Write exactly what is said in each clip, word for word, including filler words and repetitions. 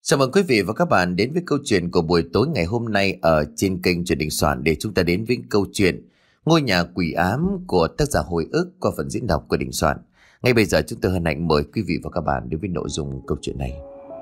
Chào mừng quý vị và các bạn đến với câu chuyện của buổi tối ngày hôm nay ở trên kênh Truyện Đình Soạn, để chúng ta đến với câu chuyện Ngôi nhà quỷ ám của tác giả Hồi ức qua phần diễn đọc của Đình Soạn. Ngay bây giờ chúng tôi hân hạnh mời quý vị và các bạn đến với nội dung câu chuyện này.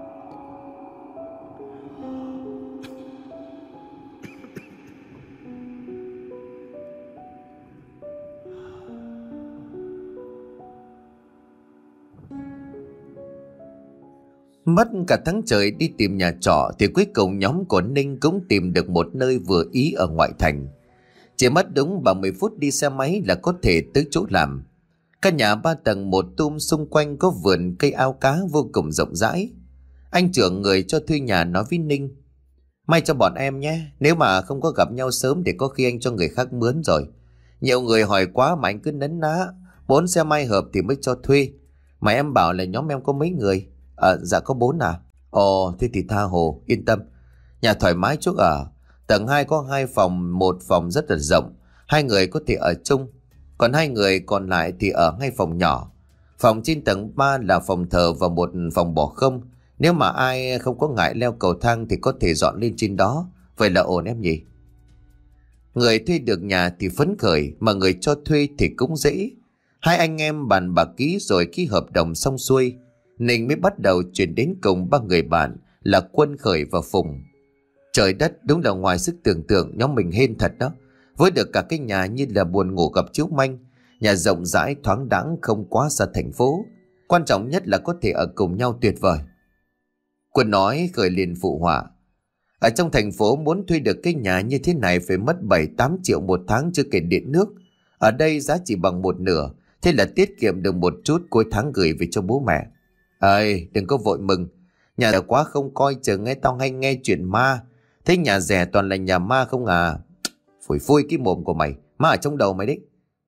Mất cả tháng trời đi tìm nhà trọ thì cuối cùng nhóm của Ninh cũng tìm được một nơi vừa ý ở ngoại thành. Chỉ mất đúng ba mươi phút đi xe máy là có thể tới chỗ làm. Căn nhà ba tầng một tum, xung quanh có vườn cây ao cá vô cùng rộng rãi. Anh trưởng người cho thuê nhà nói với Ninh: "May cho bọn em nhé, nếu mà không có gặp nhau sớm thì có khi anh cho người khác mướn rồi. Nhiều người hỏi quá mà anh cứ nấn ná, bốn xe may hợp thì mới cho thuê. Mà em bảo là nhóm em có mấy người?" À, dạ có bốn à. Ồ, thế thì tha hồ, yên tâm. Nhà thoải mái chỗ ở. Tầng hai có hai phòng, một phòng rất là rộng, hai người có thể ở chung. Còn hai người còn lại thì ở ngay phòng nhỏ. Phòng trên tầng ba là phòng thờ và một phòng bỏ không. Nếu mà ai không có ngại leo cầu thang thì có thể dọn lên trên đó. Vậy là ổn em nhỉ? Người thuê được nhà thì phấn khởi, mà người cho thuê thì cũng dễ. Hai anh em bàn bạc ký rồi ký hợp đồng xong xuôi, Ninh mới bắt đầu chuyển đến cùng ba người bạn là Quân, Khởi và Phùng. Trời đất, đúng là ngoài sức tưởng tượng, nhóm mình hên thật đó. Với được cả cái nhà như là buồn ngủ gặp chiếu manh. Nhà rộng rãi, thoáng đãng, không quá xa thành phố. Quan trọng nhất là có thể ở cùng nhau tuyệt vời. Quân nói, Khởi liền phụ họa: "Ở trong thành phố muốn thuê được cái nhà như thế này phải mất bảy tám triệu một tháng chưa kể điện nước. Ở đây giá chỉ bằng một nửa, thế là tiết kiệm được một chút, cuối tháng gửi về cho bố mẹ." "Ơi, đừng có vội mừng. Nhà rẻ quá không coi chừng nghe, tao hay nghe chuyện ma. Thế nhà rẻ toàn là nhà ma không à?" "Phủi phui cái mồm của mày, ma ở trong đầu mày đấy."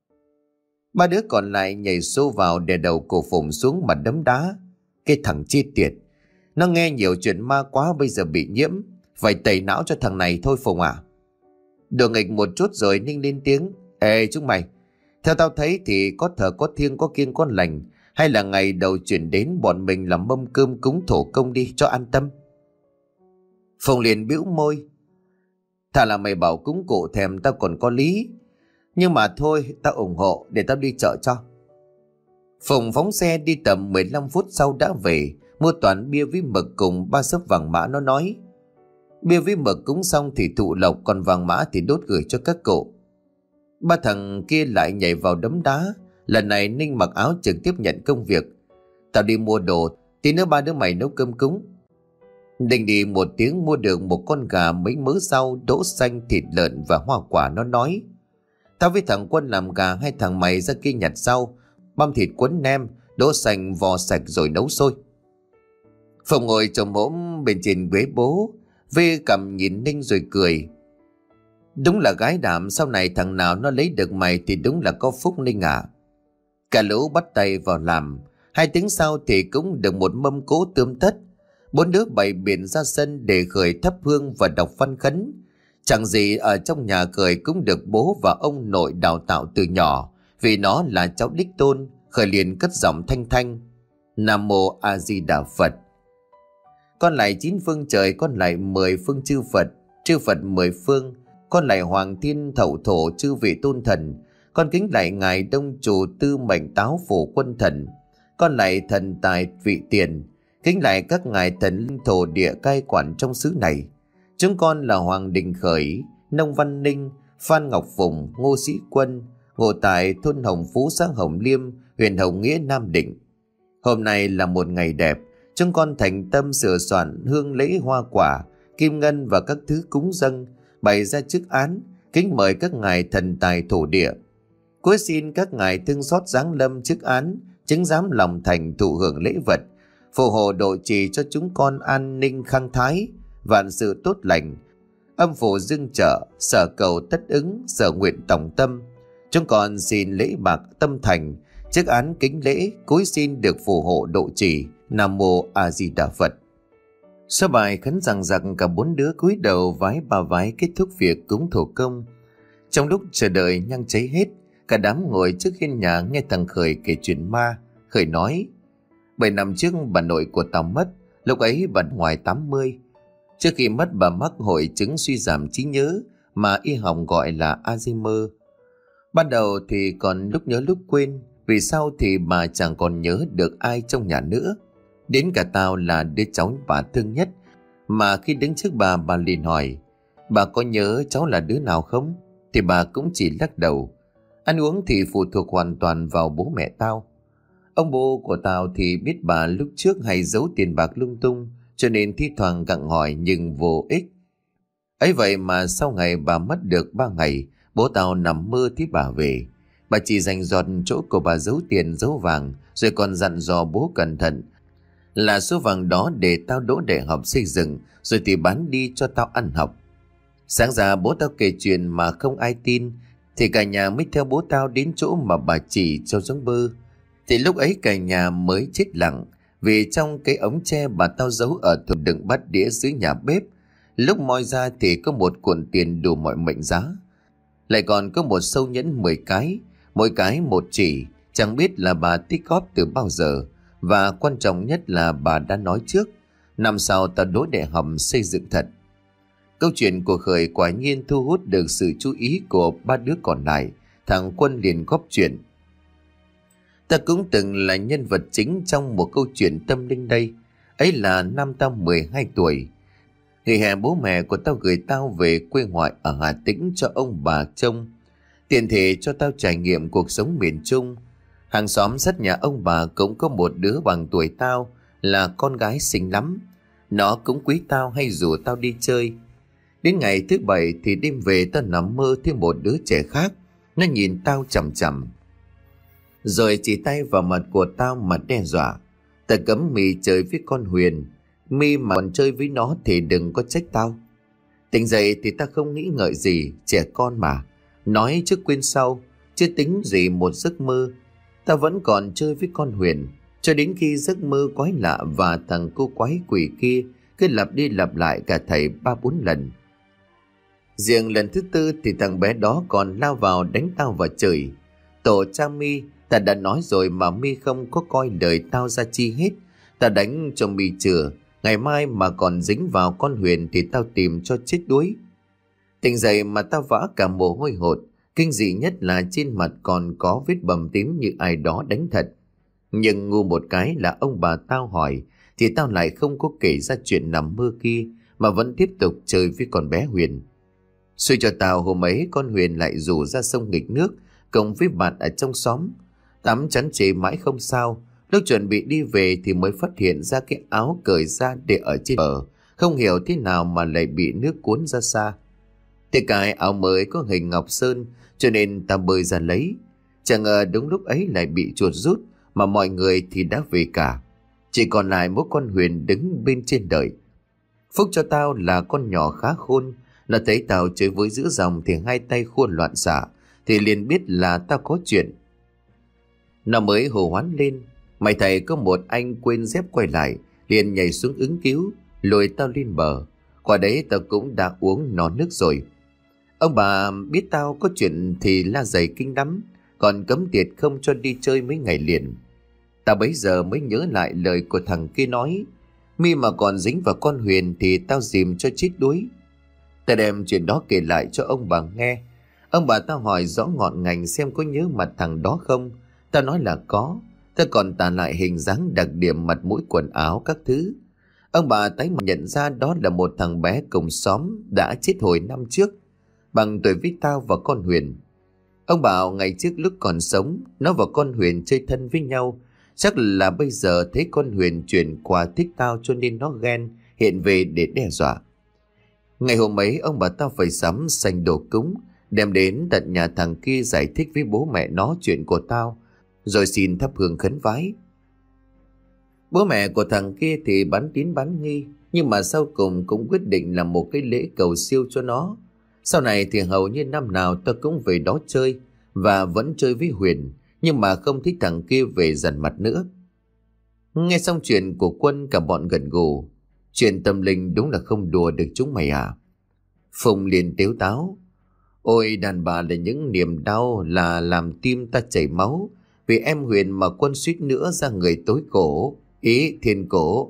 Ba đứa còn lại nhảy xô vào đè đầu cổ Phùng xuống mà đấm đá. Cái thằng chi tiệt, nó nghe nhiều chuyện ma quá, bây giờ bị nhiễm. Phải tẩy não cho thằng này thôi Phùng à. Đùa nghịch một chút rồi Ninh lên tiếng: "Ê chúng mày, theo tao thấy thì có thờ có thiêng, có kiêng có lành. Hay là ngày đầu chuyển đến bọn mình làm mâm cơm cúng thổ công đi cho an tâm." Phùng liền bĩu môi: "Thà là mày bảo cúng cụ thèm tao còn có lý. Nhưng mà thôi, tao ủng hộ, để tao đi chợ cho." Phùng phóng xe đi tầm mười lăm phút sau đã về, mua toàn bia với mực cùng ba xấp vàng mã. Nó nói: "Bia với mực cúng xong thì thụ lộc, còn vàng mã thì đốt gửi cho các cụ." Ba thằng kia lại nhảy vào đấm đá. Lần này Ninh mặc áo trực tiếp nhận công việc: "Tao đi mua đồ, tí nữa ba đứa mày nấu cơm cúng." Ninh đi một tiếng mua được một con gà, mấy mớ rau, đỗ xanh, thịt lợn và hoa quả. Nó nói: "Tao với thằng Quân làm gà, hai thằng mày ra kia nhặt rau, băm thịt cuốn nem, đỗ xanh vò sạch rồi nấu sôi." Phùng ngồi chồm hổm bên trên ghế bố, vê cằm nhìn Ninh rồi cười: "Đúng là gái đảm, sau này thằng nào nó lấy được mày thì đúng là có phúc Ninh à." Cả lũ bắt tay vào làm. Hai tiếng sau thì cũng được một mâm cỗ tươm tất. Bốn đứa bày biện ra sân để Khởi thắp hương và đọc văn khấn. Chẳng gì ở trong nhà Khởi cũng được bố và ông nội đào tạo từ nhỏ, vì nó là cháu đích tôn. Khởi liền cất giọng thanh thanh: "Nam mô A Di Đà Phật." Con lại chín phương trời, con lại mười phương chư Phật, chư Phật mười phương. Con lại hoàng thiên thậu thổ, chư vị tôn thần. Con kính lại ngài đông chủ tư mệnh táo phủ quân thần. Con lại thần tài vị tiền, kính lại các ngài thần linh thổ địa cai quản trong xứ này. Chúng con là Hoàng Đình Khởi, Nông Văn Ninh, Phan Ngọc Phùng, Ngô Sĩ Quân, ngụ tại thôn Hồng Phú, xã Hồng Liêm, huyện Hồng Nghĩa, Nam Định. Hôm nay là một ngày đẹp. Chúng con thành tâm sửa soạn hương lễ hoa quả, kim ngân và các thứ cúng dâng, bày ra chức án, kính mời các ngài thần tài thổ địa. Cuối xin các ngài thương xót giáng lâm chức án, chứng giám lòng thành thụ hưởng lễ vật, phù hộ độ trì cho chúng con an ninh khang thái, vạn sự tốt lành, âm phủ dương trợ, sở cầu tất ứng, sở nguyện tổng tâm. Chúng con xin lễ bạc tâm thành, chức án kính lễ, cúi xin được phù hộ độ trì. Nam mô A Di Đà Phật. Sau bài khấn rằng giặc, cả bốn đứa cúi đầu vái ba vái kết thúc việc cúng thổ công. Trong lúc chờ đợi nhang cháy hết, cả đám ngồi trước hiên nhà nghe thằng Khởi kể chuyện ma. Khởi nói: "Bảy năm trước bà nội của tao mất, Lúc ấy bà ngoài tám mươi. Trước khi mất bà mắc hội chứng suy giảm trí nhớ mà y học gọi là Alzheimer. Ban đầu thì còn lúc nhớ lúc quên, vì sau thì bà chẳng còn nhớ được ai trong nhà nữa. Đến cả tao là đứa cháu bà thương nhất, mà khi đứng trước bà, bà liền hỏi: bà có nhớ cháu là đứa nào không? Thì bà cũng chỉ lắc đầu. Ăn uống thì phụ thuộc hoàn toàn vào bố mẹ tao. Ông bố của tao thì biết bà lúc trước hay giấu tiền bạc lung tung, cho nên thi thoảng gặng hỏi nhưng vô ích. Ấy vậy mà sau ngày bà mất được ba ngày, bố tao nằm mơ thấy bà về. Bà chỉ dành giọt chỗ của bà giấu tiền giấu vàng, rồi còn dặn dò bố cẩn thận là số vàng đó để tao đỗ đại học xây dựng, rồi thì bán đi cho tao ăn học. Sáng ra bố tao kể chuyện mà không ai tin, thì cả nhà mới theo bố tao đến chỗ mà bà chỉ cho giống bơ. Thì lúc ấy cả nhà mới chết lặng, vì trong cái ống tre bà tao giấu ở thùng đựng bát đĩa dưới nhà bếp, lúc moi ra thì có một cuộn tiền đủ mọi mệnh giá. Lại còn có một sâu nhẫn mười cái, mỗi cái một chỉ, chẳng biết là bà tích góp từ bao giờ. Và quan trọng nhất là bà đã nói trước, năm sau tao đỗ đại học xây dựng thật. Câu chuyện của Khởi quả nhiên thu hút được sự chú ý của ba đứa còn lại. Thằng Quân liền góp chuyện: ta cũng từng là nhân vật chính trong một câu chuyện tâm linh đây. Ấy là năm tao mười hai tuổi. Nghỉ hè bố mẹ của tao gửi tao về quê ngoại ở Hà Tĩnh cho ông bà trông, tiện thể cho tao trải nghiệm cuộc sống miền Trung. Hàng xóm sát nhà ông bà cũng có một đứa bằng tuổi tao, là con gái xinh lắm. Nó cũng quý tao, hay rủ tao đi chơi. Đến ngày thứ bảy thì đêm về tao nằm mơ thấy một đứa trẻ khác. Nó nhìn tao chằm chằm, rồi chỉ tay vào mặt của tao mà đe dọa: ta cấm mì chơi với con Huyền, mi mà còn chơi với nó thì đừng có trách tao. Tỉnh dậy thì ta không nghĩ ngợi gì, trẻ con mà, nói trước quên sau, chưa tính gì một giấc mơ. Ta vẫn còn chơi với con Huyền, cho đến khi giấc mơ quái lạ và thằng cô quái quỷ kia cứ lặp đi lặp lại cả thầy ba bốn lần. Riêng lần thứ tư thì thằng bé đó còn lao vào đánh tao và chửi: tổ cha mi, ta đã nói rồi mà mi không có coi lời tao ra chi hết. Ta đánh cho mi chừa, ngày mai mà còn dính vào con Huyền thì tao tìm cho chết đuối. Tỉnh dậy mà tao vã cả mồ hôi hột, kinh dị nhất là trên mặt còn có vết bầm tím như ai đó đánh thật. Nhưng ngu một cái là ông bà tao hỏi thì tao lại không có kể ra chuyện nằm mơ kia, mà vẫn tiếp tục chơi với con bé Huyền. Suy cho tao hôm ấy con Huyền lại rủ ra sông nghịch nước cùng với bạn ở trong xóm. Tắm chắn chê mãi không sao, lúc chuẩn bị đi về thì mới phát hiện ra cái áo cởi ra để ở trên bờ, không hiểu thế nào mà lại bị nước cuốn ra xa. Thì cái áo mới có hình ngọc sơn, cho nên ta bơi ra lấy. Chẳng ngờ đúng lúc ấy lại bị chuột rút, mà mọi người thì đã về cả. Chỉ còn lại mỗi con Huyền đứng bên trên đợi. Phúc cho tao là con nhỏ khá khôn, nó thấy tao chơi với giữa dòng thì hai tay khua loạn xạ, thì liền biết là tao có chuyện. Nó mới hô hoán lên: mày thầy, có một anh quên dép quay lại, liền nhảy xuống ứng cứu, lôi tao lên bờ. Qua đấy tao cũng đã uống no nước rồi. Ông bà biết tao có chuyện thì la giày kinh lắm, còn cấm tiệt không cho đi chơi mấy ngày liền. Tao bấy giờ mới nhớ lại lời của thằng kia nói: mi mà còn dính vào con Huyền thì tao dìm cho chết đuối. Tao đem chuyện đó kể lại cho ông bà nghe. Ông bà tao hỏi rõ ngọn ngành xem có nhớ mặt thằng đó không. Tao nói là có. Tao còn tả lại hình dáng, đặc điểm, mặt mũi, quần áo các thứ. Ông bà tái mặt nhận ra đó là một thằng bé cùng xóm đã chết hồi năm trước, bằng tuổi với tao và con Huyền. Ông bảo ngày trước lúc còn sống, nó và con Huyền chơi thân với nhau. Chắc là bây giờ thấy con Huyền chuyển qua thích tao cho nên nó ghen, hiện về để đe dọa. Ngày hôm ấy ông bà tao phải sắm sành đồ cúng, đem đến tận nhà thằng kia giải thích với bố mẹ nó chuyện của tao, rồi xin thắp hương khấn vái. Bố mẹ của thằng kia thì bán tín bán nghi, nhưng mà sau cùng cũng quyết định làm một cái lễ cầu siêu cho nó. Sau này thì hầu như năm nào tao cũng về đó chơi, và vẫn chơi với Huyền, nhưng mà không thích thằng kia về dằn mặt nữa. Nghe xong chuyện của Quân, cả bọn gật gù. Chuyện tâm linh đúng là không đùa được chúng mày à. Phùng liền tếu táo: ôi đàn bà là những niềm đau, là làm tim ta chảy máu. Vì em Huyền mà Quân suýt nữa ra người tối cổ, ý thiên cổ.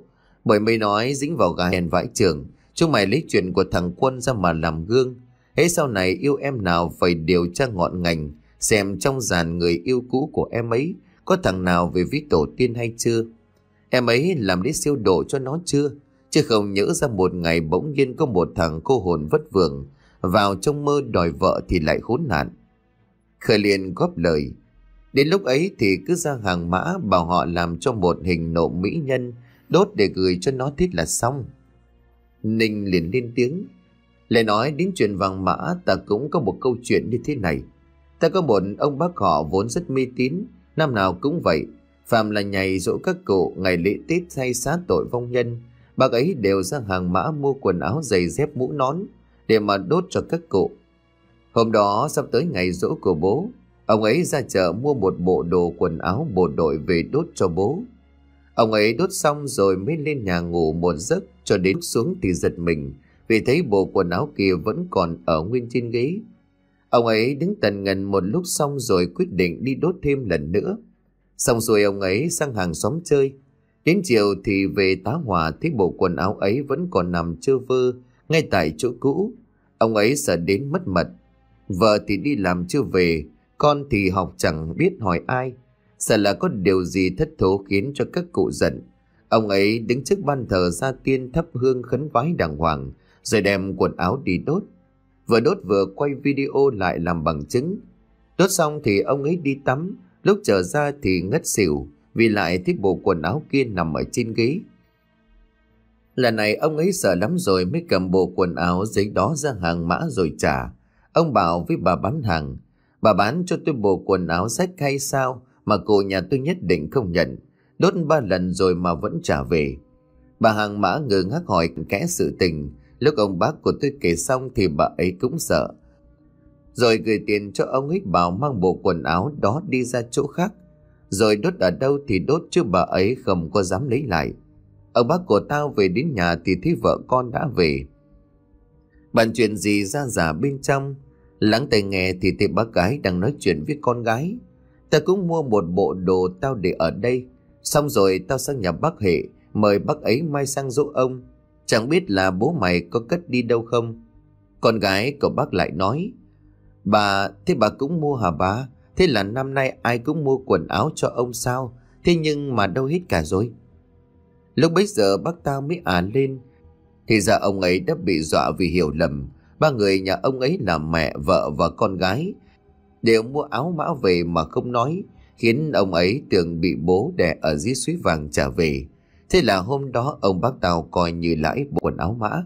Bởi mới nói dính vào gà hèn vãi chưởng, chúng mày lấy chuyện của thằng Quân ra mà làm gương. Hễ sau này yêu em nào phải điều tra ngọn ngành, xem trong dàn người yêu cũ của em ấy có thằng nào về với tổ tiên hay chưa. Em ấy làm lễ siêu độ cho nó chưa? Chứ không nhớ ra một ngày bỗng nhiên có một thằng cô hồn vất vưởng vào trong mơ đòi vợ thì lại khốn nạn. Khởi liền góp lời. Đến lúc ấy thì cứ ra hàng mã bảo họ làm cho một hình nộ mỹ nhân, đốt để gửi cho nó thiết là xong. Ninh liền lên tiếng. Lại nói đến chuyện vàng mã, ta cũng có một câu chuyện như thế này. Ta có một ông bác họ vốn rất mê tín, năm nào cũng vậy. Phạm là nhảy dỗ các cụ, ngày lễ Tết hay xá tội vong nhân, bác ấy đều ra hàng mã mua quần áo giày dép mũ nón để mà đốt cho các cụ. Hôm đó sắp tới ngày giỗ của bố, ông ấy ra chợ mua một bộ đồ quần áo bộ đội về đốt cho bố. Ông ấy đốt xong rồi mới lên nhà ngủ một giấc, cho đến xuống thì giật mình vì thấy bộ quần áo kia vẫn còn ở nguyên trên ghế. Ông ấy đứng tần ngần một lúc xong rồi quyết định đi đốt thêm lần nữa. Xong rồi ông ấy sang hàng xóm chơi. Đến chiều thì về tá hỏa thấy bộ quần áo ấy vẫn còn nằm trơ vơ ngay tại chỗ cũ. Ông ấy sợ đến mất mật. Vợ thì đi làm chưa về, con thì học chẳng biết hỏi ai. Sợ là có điều gì thất thố khiến cho các cụ giận. Ông ấy đứng trước ban thờ gia tiên thắp hương khấn vái đàng hoàng, rồi đem quần áo đi đốt. Vừa đốt vừa quay video lại làm bằng chứng. Đốt xong thì ông ấy đi tắm, lúc trở ra thì ngất xỉu vì lại thấy bộ quần áo kia nằm ở trên ghế. Lần này ông ấy sợ lắm rồi mới cầm bộ quần áo giấy đó ra hàng mã rồi trả. Ông bảo với bà bán hàng, bà bán cho tôi bộ quần áo rách hay sao mà cô nhà tôi nhất định không nhận. Đốt ba lần rồi mà vẫn trả về. Bà hàng mã ngơ ngác hỏi kẽ sự tình. Lúc ông bác của tôi kể xong thì bà ấy cũng sợ, rồi gửi tiền cho ông ấy bảo mang bộ quần áo đó đi ra chỗ khác. Rồi đốt ở đâu thì đốt, chứ bà ấy không có dám lấy lại. Ông bác của tao về đến nhà thì thấy vợ con đã về. Bàn chuyện gì ra giả bên trong. Lắng tai nghe thì thấy bác gái đang nói chuyện với con gái. Ta cũng mua một bộ đồ tao để ở đây. Xong rồi tao sang nhà bác Hệ, mời bác ấy mai sang dỗ ông. Chẳng biết là bố mày có cất đi đâu không? Con gái của bác lại nói, bà, thế bà cũng mua hả bà? Thế là năm nay ai cũng mua quần áo cho ông sao? Thế nhưng mà đâu hết cả rồi. Lúc bấy giờ bác tao mới ả lên. Thì ra ông ấy đã bị dọa vì hiểu lầm. Ba người nhà ông ấy là mẹ, vợ và con gái đều mua áo mã về mà không nói, khiến ông ấy tưởng bị bố đẻ ở dưới suối vàng trả về. Thế là hôm đó ông bác tao coi như lãi bộ quần áo mã.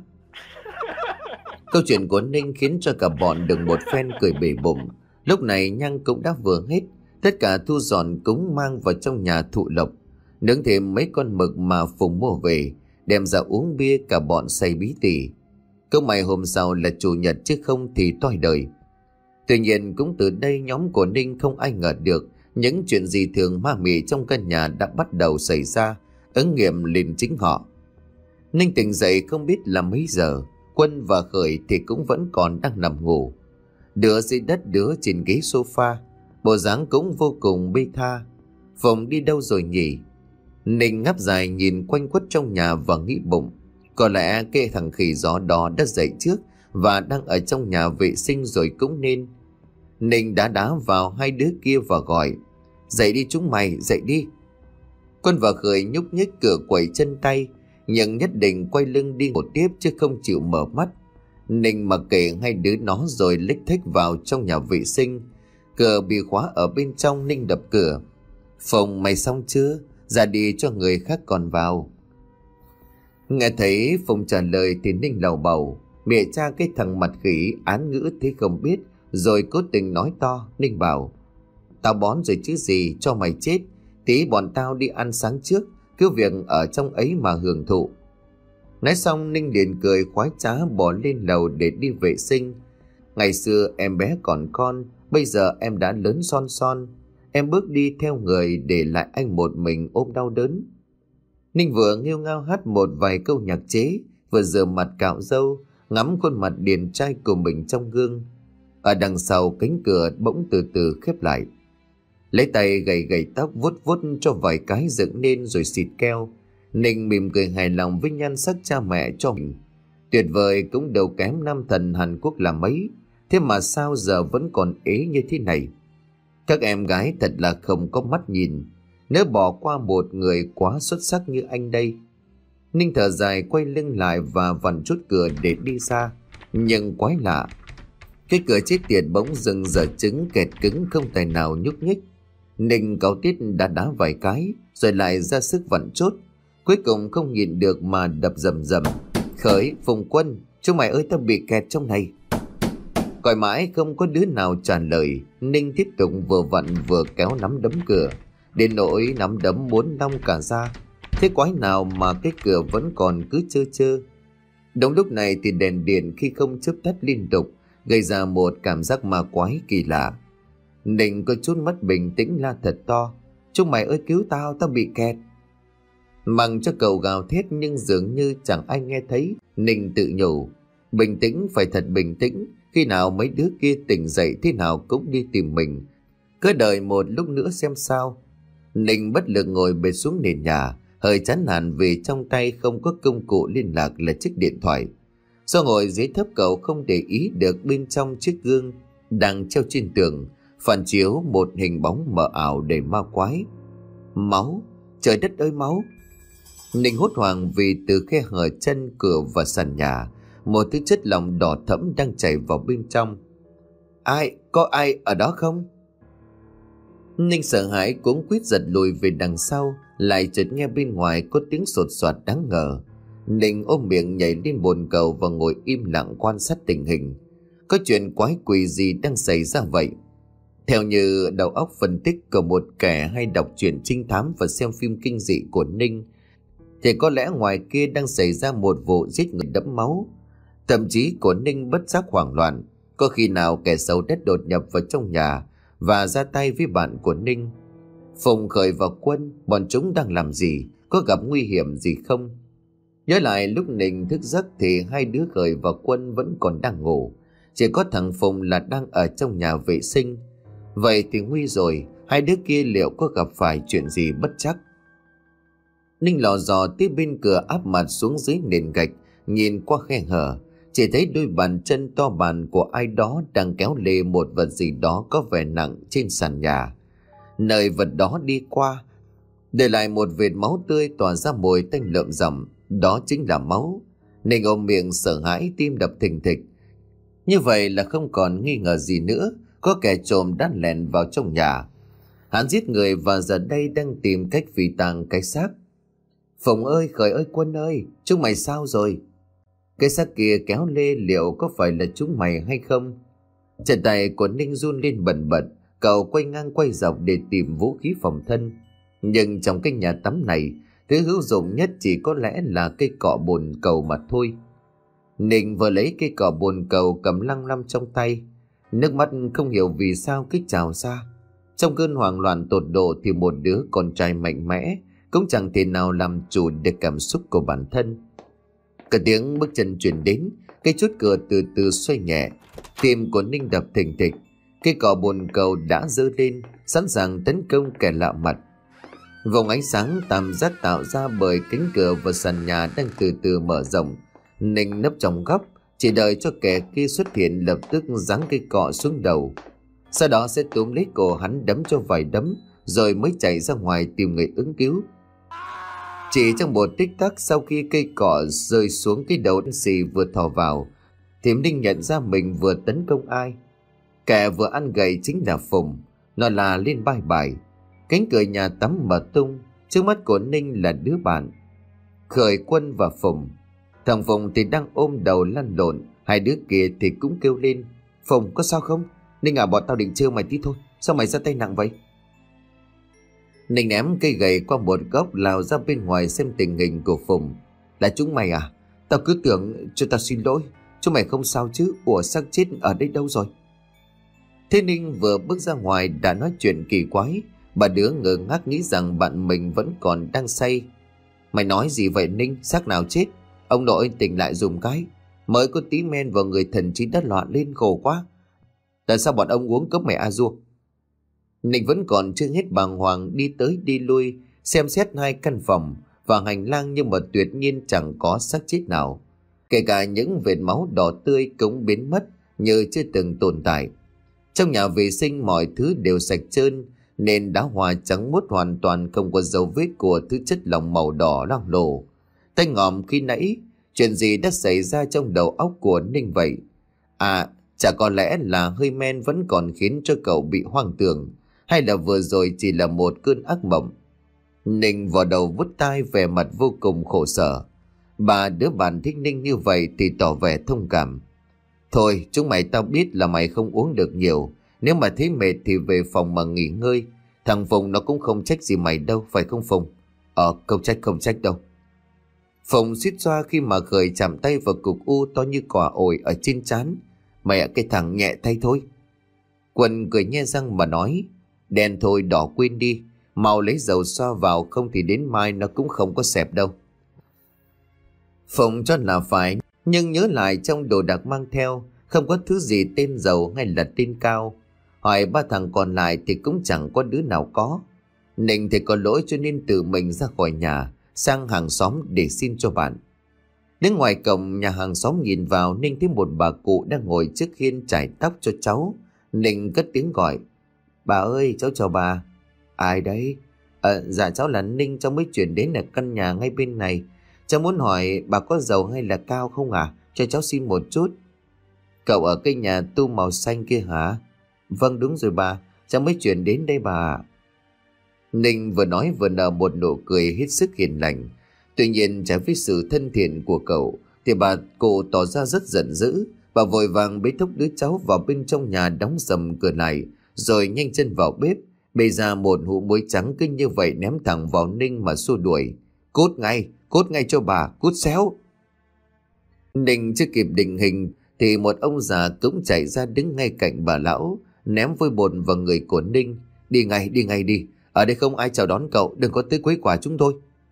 Câu chuyện của Ninh khiến cho cả bọn được một phen cười bể bụng. Lúc này nhang cũng đã vừa hết, tất cả thu dọn cúng mang vào trong nhà thụ lộc, nướng thêm mấy con mực mà Phùng mua về, đem ra uống bia cả bọn say bí tỉ. Câu mày hôm sau là chủ nhật chứ không thì toi đời. Tuy nhiên cũng từ đây nhóm của Ninh không ai ngờ được những chuyện gì thường ma mị trong căn nhà đã bắt đầu xảy ra, ứng nghiệm lên chính họ. Ninh tỉnh dậy không biết là mấy giờ. Quân và Khởi thì cũng vẫn còn đang nằm ngủ, đứa dưới đất đứa trên ghế sofa, bộ dáng cũng vô cùng bê tha. Phùng đi đâu rồi nhỉ? Ninh ngáp dài nhìn quanh quất trong nhà và nghĩ bụng, có lẽ cái thằng khỉ gió đó đã dậy trước và đang ở trong nhà vệ sinh rồi cũng nên. Ninh đã đá vào hai đứa kia và gọi, dậy đi chúng mày, dậy đi. Quân và Khởi nhúc nhích cửa quẩy chân tay, nhưng nhất định quay lưng đi ngủ tiếp chứ không chịu mở mắt. Ninh mặc kệ hai đứa nó rồi lếch thếch vào trong nhà vệ sinh. Cửa bị khóa ở bên trong. Ninh đập cửa. Phùng, mày xong chưa? Ra đi cho người khác còn vào. Nghe thấy Phùng trả lời thì Ninh lầu bầu, mẹ cha cái thằng mặt khỉ án ngữ thế không biết, rồi cố tình nói to. Ninh bảo, tao bón rồi chứ gì, cho mày chết. Tí bọn tao đi ăn sáng trước, cứ việc ở trong ấy mà hưởng thụ. Nói xong Ninh liền cười khoái trá bỏ lên lầu để đi vệ sinh. Ngày xưa em bé còn con, bây giờ em đã lớn son son. Em bước đi theo người để lại anh một mình ôm đau đớn. Ninh vừa nghêu ngao hát một vài câu nhạc chế, vừa rửa mặt cạo râu, ngắm khuôn mặt điển trai của mình trong gương. Ở đằng sau cánh cửa bỗng từ từ khép lại. Lấy tay gầy gầy tóc vuốt vuốt cho vài cái dựng lên rồi xịt keo. Ninh mỉm cười hài lòng với nhan sắc cha mẹ cho mình. Tuyệt vời cũng đâu kém nam thần Hàn Quốc là mấy. Thế mà sao giờ vẫn còn ế như thế này? Các em gái thật là không có mắt nhìn, nếu bỏ qua một người quá xuất sắc như anh đây. Ninh thở dài quay lưng lại và vặn chốt cửa để đi xa. Nhưng quái lạ, cái cửa chết tiệt bỗng dừng dở trứng kẹt cứng không tài nào nhúc nhích. Ninh cáu tiết đã đá vài cái rồi lại ra sức vặn chốt, cuối cùng không nhịn được mà đập rầm rầm. Khởi, Phùng Quân, chúng mày ơi, tao bị kẹt trong này. Gọi mãi không có đứa nào trả lời. Ninh tiếp tục vừa vặn vừa kéo nắm đấm cửa, đến nỗi nắm đấm muốn long cả ra. Thế quái nào mà cái cửa vẫn còn cứ chơ chơ. Đúng lúc này thì đèn điện khi không chớp tắt liên tục, gây ra một cảm giác ma quái kỳ lạ. Ninh có chút mất bình tĩnh la thật to: chúng mày ơi cứu tao, tao bị kẹt. Mặc cho cậu gào thét nhưng dường như chẳng ai nghe thấy. Ninh tự nhủ: bình tĩnh, phải thật bình tĩnh. Khi nào mấy đứa kia tỉnh dậy thế nào cũng đi tìm mình, cứ đợi một lúc nữa xem sao. Ninh bất lực ngồi bệt xuống nền nhà, hơi chán nản vì trong tay không có công cụ liên lạc là chiếc điện thoại. Do ngồi dưới thấp cậu không để ý được bên trong chiếc gương đang treo trên tường phản chiếu một hình bóng mờ ảo đầy ma quái. Máu, trời đất ơi máu! Ninh hốt hoảng vì từ khe hở chân, cửa và sàn nhà, một thứ chất lỏng đỏ thẫm đang chảy vào bên trong. Ai, có ai ở đó không? Ninh sợ hãi cuống quýt giật lùi về đằng sau, lại chợt nghe bên ngoài có tiếng sột soạt đáng ngờ. Ninh ôm miệng nhảy lên bồn cầu và ngồi im lặng quan sát tình hình. Có chuyện quái quỷ gì đang xảy ra vậy? Theo như đầu óc phân tích của một kẻ hay đọc truyện trinh thám và xem phim kinh dị của Ninh, thì có lẽ ngoài kia đang xảy ra một vụ giết người đẫm máu. Thậm chí của Ninh bất giác hoảng loạn, có khi nào kẻ xấu đã đột nhập vào trong nhà và ra tay với bạn của Ninh? Phùng, Khởi và Quân, bọn chúng đang làm gì? Có gặp nguy hiểm gì không? Nhớ lại lúc Ninh thức giấc thì hai đứa Khởi và Quân vẫn còn đang ngủ, chỉ có thằng Phùng là đang ở trong nhà vệ sinh. Vậy thì nguy rồi, hai đứa kia liệu có gặp phải chuyện gì bất trắc? Ninh lò dò tiếp bên cửa áp mặt xuống dưới nền gạch, nhìn qua khe hở, chỉ thấy đôi bàn chân to bản của ai đó đang kéo lê một vật gì đó có vẻ nặng trên sàn nhà. Nơi vật đó đi qua, để lại một vệt máu tươi tỏa ra mùi tanh lợm rầm, đó chính là máu. Ninh ôm miệng sợ hãi, tim đập thình thịch. Như vậy là không còn nghi ngờ gì nữa, có kẻ trộm đã lẻn vào trong nhà. Hắn giết người và giờ đây đang tìm cách phi tang cái xác. Phùng ơi, Khởi ơi, Quân ơi, chúng mày sao rồi? Cái xác kia kéo lê liệu có phải là chúng mày hay không? Chân tay của Ninh run lên bần bật, cậu quay ngang quay dọc để tìm vũ khí phòng thân. Nhưng trong cái nhà tắm này, thứ hữu dụng nhất chỉ có lẽ là cây cọ bồn cầu mà thôi. Ninh vừa lấy cây cọ bồn cầu cầm lăng lăm trong tay, nước mắt không hiểu vì sao cứ trào ra. Trong cơn hoảng loạn tột độ thì một đứa con trai mạnh mẽ cũng chẳng thể nào làm chủ được cảm xúc của bản thân. Cả tiếng bước chân chuyển đến, cái chốt cửa từ từ xoay nhẹ, tim của Ninh đập thình thịch. Cây cỏ bồn cầu đã giơ lên, sẵn sàng tấn công kẻ lạ mặt. Vòng ánh sáng tam giác tạo ra bởi cánh cửa và sàn nhà đang từ từ mở rộng. Ninh nấp trong góc, chỉ đợi cho kẻ kia xuất hiện, lập tức giáng cây cọ xuống đầu. Sau đó sẽ túm lấy cổ hắn đấm cho vài đấm, rồi mới chạy ra ngoài tìm người ứng cứu. Chỉ trong một tích tắc sau khi cây cọ rơi xuống cái đầu đen xì vừa thò vào, thì Ninh nhận ra mình vừa tấn công ai. Kẻ vừa ăn gậy chính là Phùng. Nó là lên bài bài. Cánh cửa nhà tắm mở tung, trước mắt của Ninh là đứa bạn Khởi, Quân và Phùng. Thằng Phùng thì đang ôm đầu lăn lộn, hai đứa kia thì cũng kêu lên: Phùng, có sao không? Ninh à, bọn tao định trêu mày tí thôi, sao mày ra tay nặng vậy? Ninh ném cây gậy qua một góc, lao ra bên ngoài xem tình hình của Phùng. Là chúng mày à? Tao cứ tưởng, cho tao xin lỗi. Chúng mày không sao chứ? Ủa, xác chết ở đây đâu rồi? Thế Ninh vừa bước ra ngoài đã nói chuyện kỳ quái. Bà đứa ngơ ngác nghĩ rằng bạn mình vẫn còn đang say. Mày nói gì vậy Ninh? Xác nào chết? Ông nội tỉnh lại dùm cái. Mới có tí men vào người, thần trí đã loạn lên, khổ quá. Tại sao bọn ông uống cốc mẹ a dua? Ninh vẫn còn chưa hết bàng hoàng, đi tới đi lui xem xét hai căn phòng và hành lang, nhưng mà tuyệt nhiên chẳng có xác chết nào. Kể cả những vệt máu đỏ tươi cũng biến mất như chưa từng tồn tại. Trong nhà vệ sinh mọi thứ đều sạch trơn, nên đá hoa trắng muốt hoàn toàn không có dấu vết của thứ chất lỏng màu đỏ loang lổ. Tay ngòm khi nãy, chuyện gì đã xảy ra trong đầu óc của Ninh vậy? À, chả có lẽ là hơi men vẫn còn khiến cho cậu bị hoang tưởng, hay là vừa rồi chỉ là một cơn ác mộng? Ninh vào đầu vút tai, vẻ mặt vô cùng khổ sở. Bà đứa bạn thích Ninh như vậy thì tỏ vẻ thông cảm. Thôi, chúng mày tao biết là mày không uống được nhiều. Nếu mà thấy mệt thì về phòng mà nghỉ ngơi. Thằng Phùng nó cũng không trách gì mày đâu, phải không Phùng? Ờ, không trách không trách đâu. Phùng suýt xoa khi mà Khởi chạm tay vào cục u to như quả ổi ở trên trán. Mày ạ, cái thằng nhẹ tay thôi. Quân cười nhe răng mà nói, đen thôi đỏ quên đi, mau lấy dầu xoa vào, không thì đến mai nó cũng không có xẹp đâu. Phùng cho là phải, nhưng nhớ lại trong đồ đạc mang theo không có thứ gì tên dầu hay là tên cao. Hỏi ba thằng còn lại thì cũng chẳng có đứa nào có. Ninh thì có lỗi cho nên tự mình ra khỏi nhà, sang hàng xóm để xin cho bạn. Đến ngoài cổng nhà hàng xóm nhìn vào, Ninh thấy một bà cụ đang ngồi trước hiên chải tóc cho cháu. Ninh cất tiếng gọi, bà ơi, cháu chào bà. Ai đấy? À, dạ cháu là Ninh, cháu mới chuyển đến ở căn nhà ngay bên này. Cháu muốn hỏi bà có dầu hay là cao không à? Cho cháu xin một chút. Cậu ở cái nhà tu màu xanh kia hả? Vâng đúng rồi bà, cháu mới chuyển đến đây bà. Ninh vừa nói vừa nở một nụ cười hết sức hiền lành. Tuy nhiên trái với sự thân thiện của cậu thì bà cụ tỏ ra rất giận dữ. Bà vội vàng bế thúc đứa cháu vào bên trong nhà, đóng sầm cửa lại, rồi nhanh chân vào bếp bê ra một hũ muối trắng kinh như vậy ném thẳng vào Ninh mà xua đuổi. Cút ngay, cút ngay cho bà, cút xéo. Ninh chưa kịp định hình thì một ông già cũng chạy ra đứng ngay cạnh bà lão, ném vôi bột vào người của Ninh. Đi ngay, đi ngay đi, ở đây không ai chào đón cậu, đừng có tới quấy quả chúng tôi.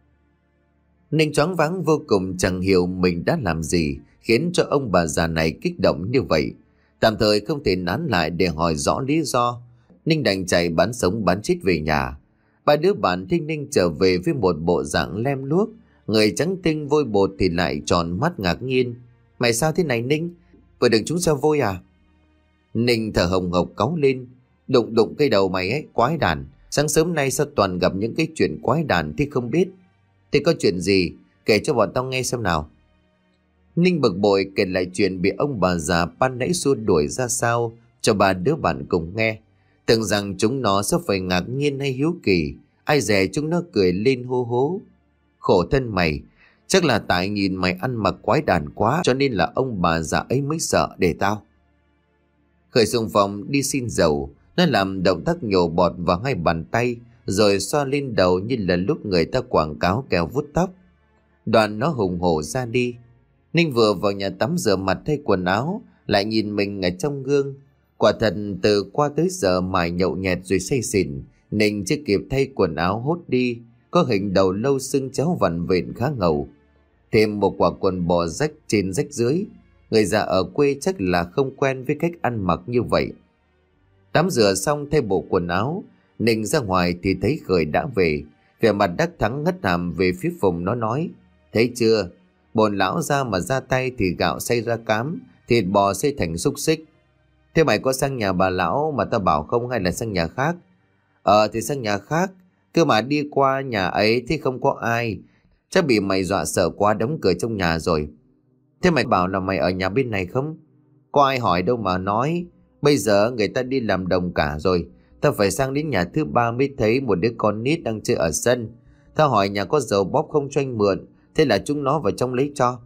Ninh choáng váng vô cùng, chẳng hiểu mình đã làm gì khiến cho ông bà già này kích động như vậy. Tạm thời không thể nán lại để hỏi rõ lý do, Ninh đành chạy bán sống bán chết về nhà. Ba đứa bạn thích Ninh trở về với một bộ dạng lem luốc, người trắng tinh vôi bột thì lại tròn mắt ngạc nhiên. Mày sao thế này Ninh? Vừa được chúng sao vôi à? Ninh thở hồng hộc cáu lên. Đụng đụng cây đầu mày ấy, quái đản. Sáng sớm nay sao toàn gặp những cái chuyện quái đản thì không biết. Thế có chuyện gì? Kể cho bọn tao nghe xem nào. Ninh bực bội kể lại chuyện bị ông bà già ban nãy xua đuổi ra sao cho ba đứa bạn cùng nghe. Tưởng rằng chúng nó sẽ phải ngạc nhiên hay hiếu kỳ, ai dè chúng nó cười lên hô hố. Khổ thân mày, chắc là tại nhìn mày ăn mặc quái đản quá cho nên là ông bà già ấy mới sợ để tao. Khởi xung phong đi xin dầu, nó làm động tác nhổ bọt vào hai bàn tay rồi xoa lên đầu như là lúc người ta quảng cáo kẹo vuốt tóc. Đoạn nó hùng hổ ra đi. Ninh vừa vào nhà tắm rửa mặt thay quần áo, lại nhìn mình ở trong gương. Quả thật từ qua tới giờ mải nhậu nhẹt rồi say xỉn, Ninh chưa kịp thay quần áo hốt đi, có hình đầu lâu xương chéo vặn vện khá ngầu. Thêm một quả quần bò rách trên rách dưới, người già ở quê chắc là không quen với cách ăn mặc như vậy. Tắm rửa xong thay bộ quần áo, Ninh ra ngoài thì thấy Khởi đã về, vẻ mặt đắc thắng ngất hàm về phía Phùng. Nó nói, thấy chưa, bồn lão ra mà ra tay thì gạo xay ra cám, thịt bò xay thành xúc xích. Thế mày có sang nhà bà lão mà tao bảo không hay là sang nhà khác? Ờ thì sang nhà khác, cơ mà đi qua nhà ấy thì không có ai, chắc bị mày dọa sợ quá đóng cửa trong nhà rồi. Thế mày bảo là mày ở nhà bên này không? Có ai hỏi đâu mà nói, bây giờ người ta đi làm đồng cả rồi. Tao phải sang đến nhà thứ ba mới thấy một đứa con nít đang chơi ở sân. Tao hỏi nhà có dầu bóp không cho anh mượn, thế là chúng nó vào trong lấy cho.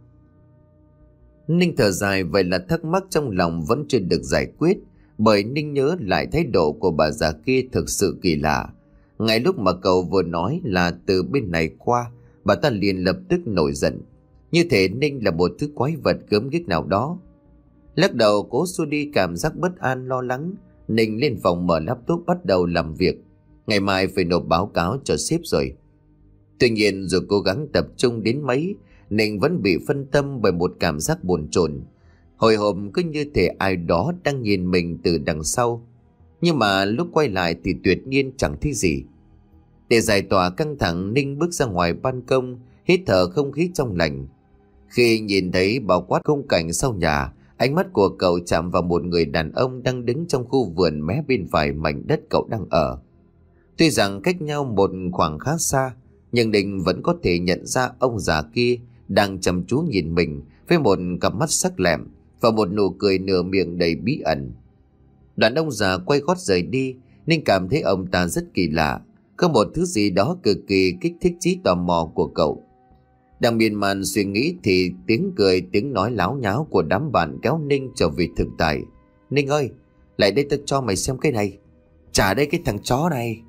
Ninh thở dài, vậy là thắc mắc trong lòng vẫn chưa được giải quyết, bởi Ninh nhớ lại thái độ của bà già kia thực sự kỳ lạ. Ngay lúc mà cậu vừa nói là từ bên này qua, bà ta liền lập tức nổi giận, như thể Ninh là một thứ quái vật gớm ghiếc nào đó. Lắc đầu cố xua đi cảm giác bất an lo lắng, Ninh lên phòng mở laptop bắt đầu làm việc. Ngày mai phải nộp báo cáo cho sếp rồi. Tuy nhiên dù cố gắng tập trung đến mấy, Ninh vẫn bị phân tâm bởi một cảm giác bồn chồn, hồi hộp, cứ như thể ai đó đang nhìn mình từ đằng sau. Nhưng mà lúc quay lại thì tuyệt nhiên chẳng thấy gì. Để giải tỏa căng thẳng, Ninh bước ra ngoài ban công, hít thở không khí trong lành. Khi nhìn thấy bao quát khung cảnh sau nhà, ánh mắt của cậu chạm vào một người đàn ông đang đứng trong khu vườn mé bên phải mảnh đất cậu đang ở. Tuy rằng cách nhau một khoảng khá xa, nhưng Ninh vẫn có thể nhận ra ông già kia đang chăm chú nhìn mình với một cặp mắt sắc lẹm và một nụ cười nửa miệng đầy bí ẩn. Đoạn ông già quay gót rời đi, Ninh cảm thấy ông ta rất kỳ lạ, có một thứ gì đó cực kỳ kích thích trí tò mò của cậu. Đang miên man suy nghĩ thì tiếng cười, tiếng nói láo nháo của đám bạn kéo Ninh trở về thực tại. Ninh ơi, lại đây tao cho mày xem cái này. Trả đây cái thằng chó này.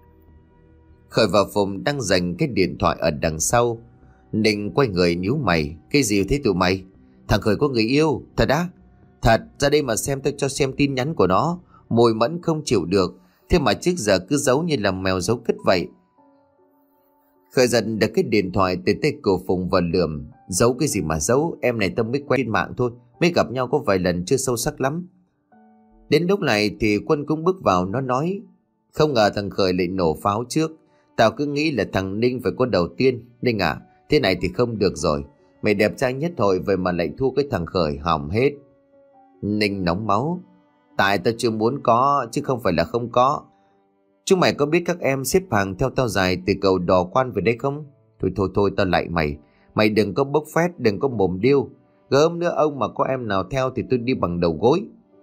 Khởi và Phùng đang giành cái điện thoại ở đằng sau. Ninh quay người nhíu mày. Cái gì thế tụi mày? Thằng Khởi có người yêu? Thật á? Thật, ra đây mà xem, tao cho xem tin nhắn của nó. Mùi mẫn không chịu được. Thế mà trước giờ cứ giấu như là mèo giấu cứt vậy. Khởi giật được cái điện thoại từ tay của Phùng và lườm. Giấu cái gì mà giấu, em này tâm mới quen trên mạng thôi, mới gặp nhau có vài lần, chưa sâu sắc lắm. Đến lúc này thì Quân cũng bước vào. Nó nói: không ngờ thằng Khởi lại nổ pháo trước. Tao cứ nghĩ là thằng Ninh phải có đầu tiên. Ninh à, thế này thì không được rồi. Mày đẹp trai nhất hội vậy mà lại thua cái thằng Khởi, hỏng hết. Ninh nóng máu: tại tao chưa muốn có, chứ không phải là không có. Chúng mày có biết các em xếp hàng theo tao dài từ cầu Đò Quan về đây không? Thôi thôi thôi, tao lại mày. Mày đừng có bốc phét, đừng có mồm điêu. Gớm nữa, ông mà có em nào theo thì tôi đi bằng đầu gối.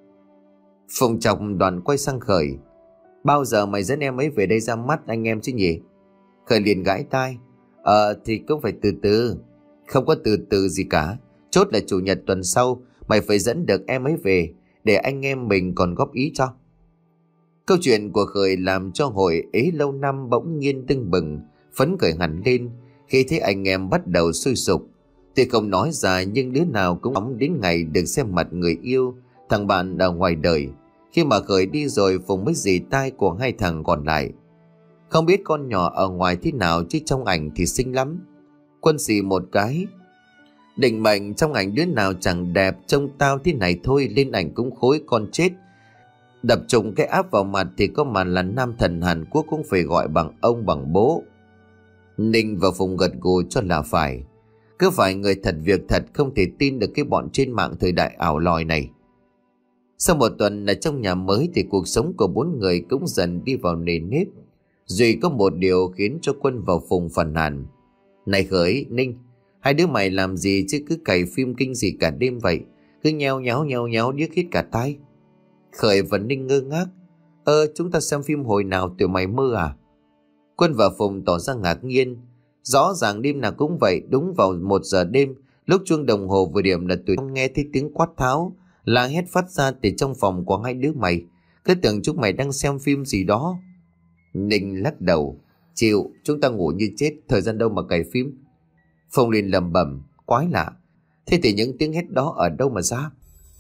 Phùng chọc Đoàn quay sang Khởi: bao giờ mày dẫn em ấy về đây ra mắt anh em chứ nhỉ? Khởi liền gãi tai: Ờ thì cũng phải từ từ. Không có từ từ gì cả. Chốt là chủ nhật tuần sau mày phải dẫn được em ấy về, để anh em mình còn góp ý cho. Câu chuyện của Khởi làm cho hội ấy lâu năm bỗng nhiên tưng bừng, phấn khởi hẳn lên khi thấy anh em bắt đầu sôi sục. Tuy không nói ra nhưng đứa nào cũng ngóng đến ngày được xem mặt người yêu, thằng bạn ở ngoài đời. Khi mà Khởi đi rồi, Phùng mới dì tai của hai thằng còn lại: không biết con nhỏ ở ngoài thế nào, chứ trong ảnh thì xinh lắm. Quân xì một cái: định mệnh, trong ảnh đứa nào chẳng đẹp, trông tao thế này thôi, lên ảnh cũng khối con chết. Đập trùng cái áp vào mặt thì có mà là nam thần Hàn Quốc cũng phải gọi bằng ông bằng bố. Ninh và Phùng gật gù cho là phải. Cứ phải người thật việc thật, không thể tin được cái bọn trên mạng thời đại ảo lòi này. Sau một tuần ở trong nhà mới thì cuộc sống của bốn người cũng dần đi vào nề nếp. Duy có một điều khiến cho Quân và Phùng phàn nàn: này Khởi, Ninh, hai đứa mày làm gì chứ cứ cày phim kinh dị cả đêm vậy, cứ nheo nháo nheo nháo điếc hết cả tai. Khởi và Ninh ngơ ngác: ơ chúng ta xem phim hồi nào, tụi mày mơ à? Quân và Phùng tỏ ra ngạc nhiên. Rõ ràng đêm nào cũng vậy, đúng vào một giờ đêm, lúc chuông đồng hồ vừa điểm là tụi nghe thấy tiếng quát tháo, la hét phát ra từ trong phòng của hai đứa mày. Cứ tưởng chúng mày đang xem phim gì đó. Ninh lắc đầu: chịu, chúng ta ngủ như chết, thời gian đâu mà cày phim. Phùng liền lầm bầm: quái lạ, thế thì những tiếng hét đó ở đâu mà ra?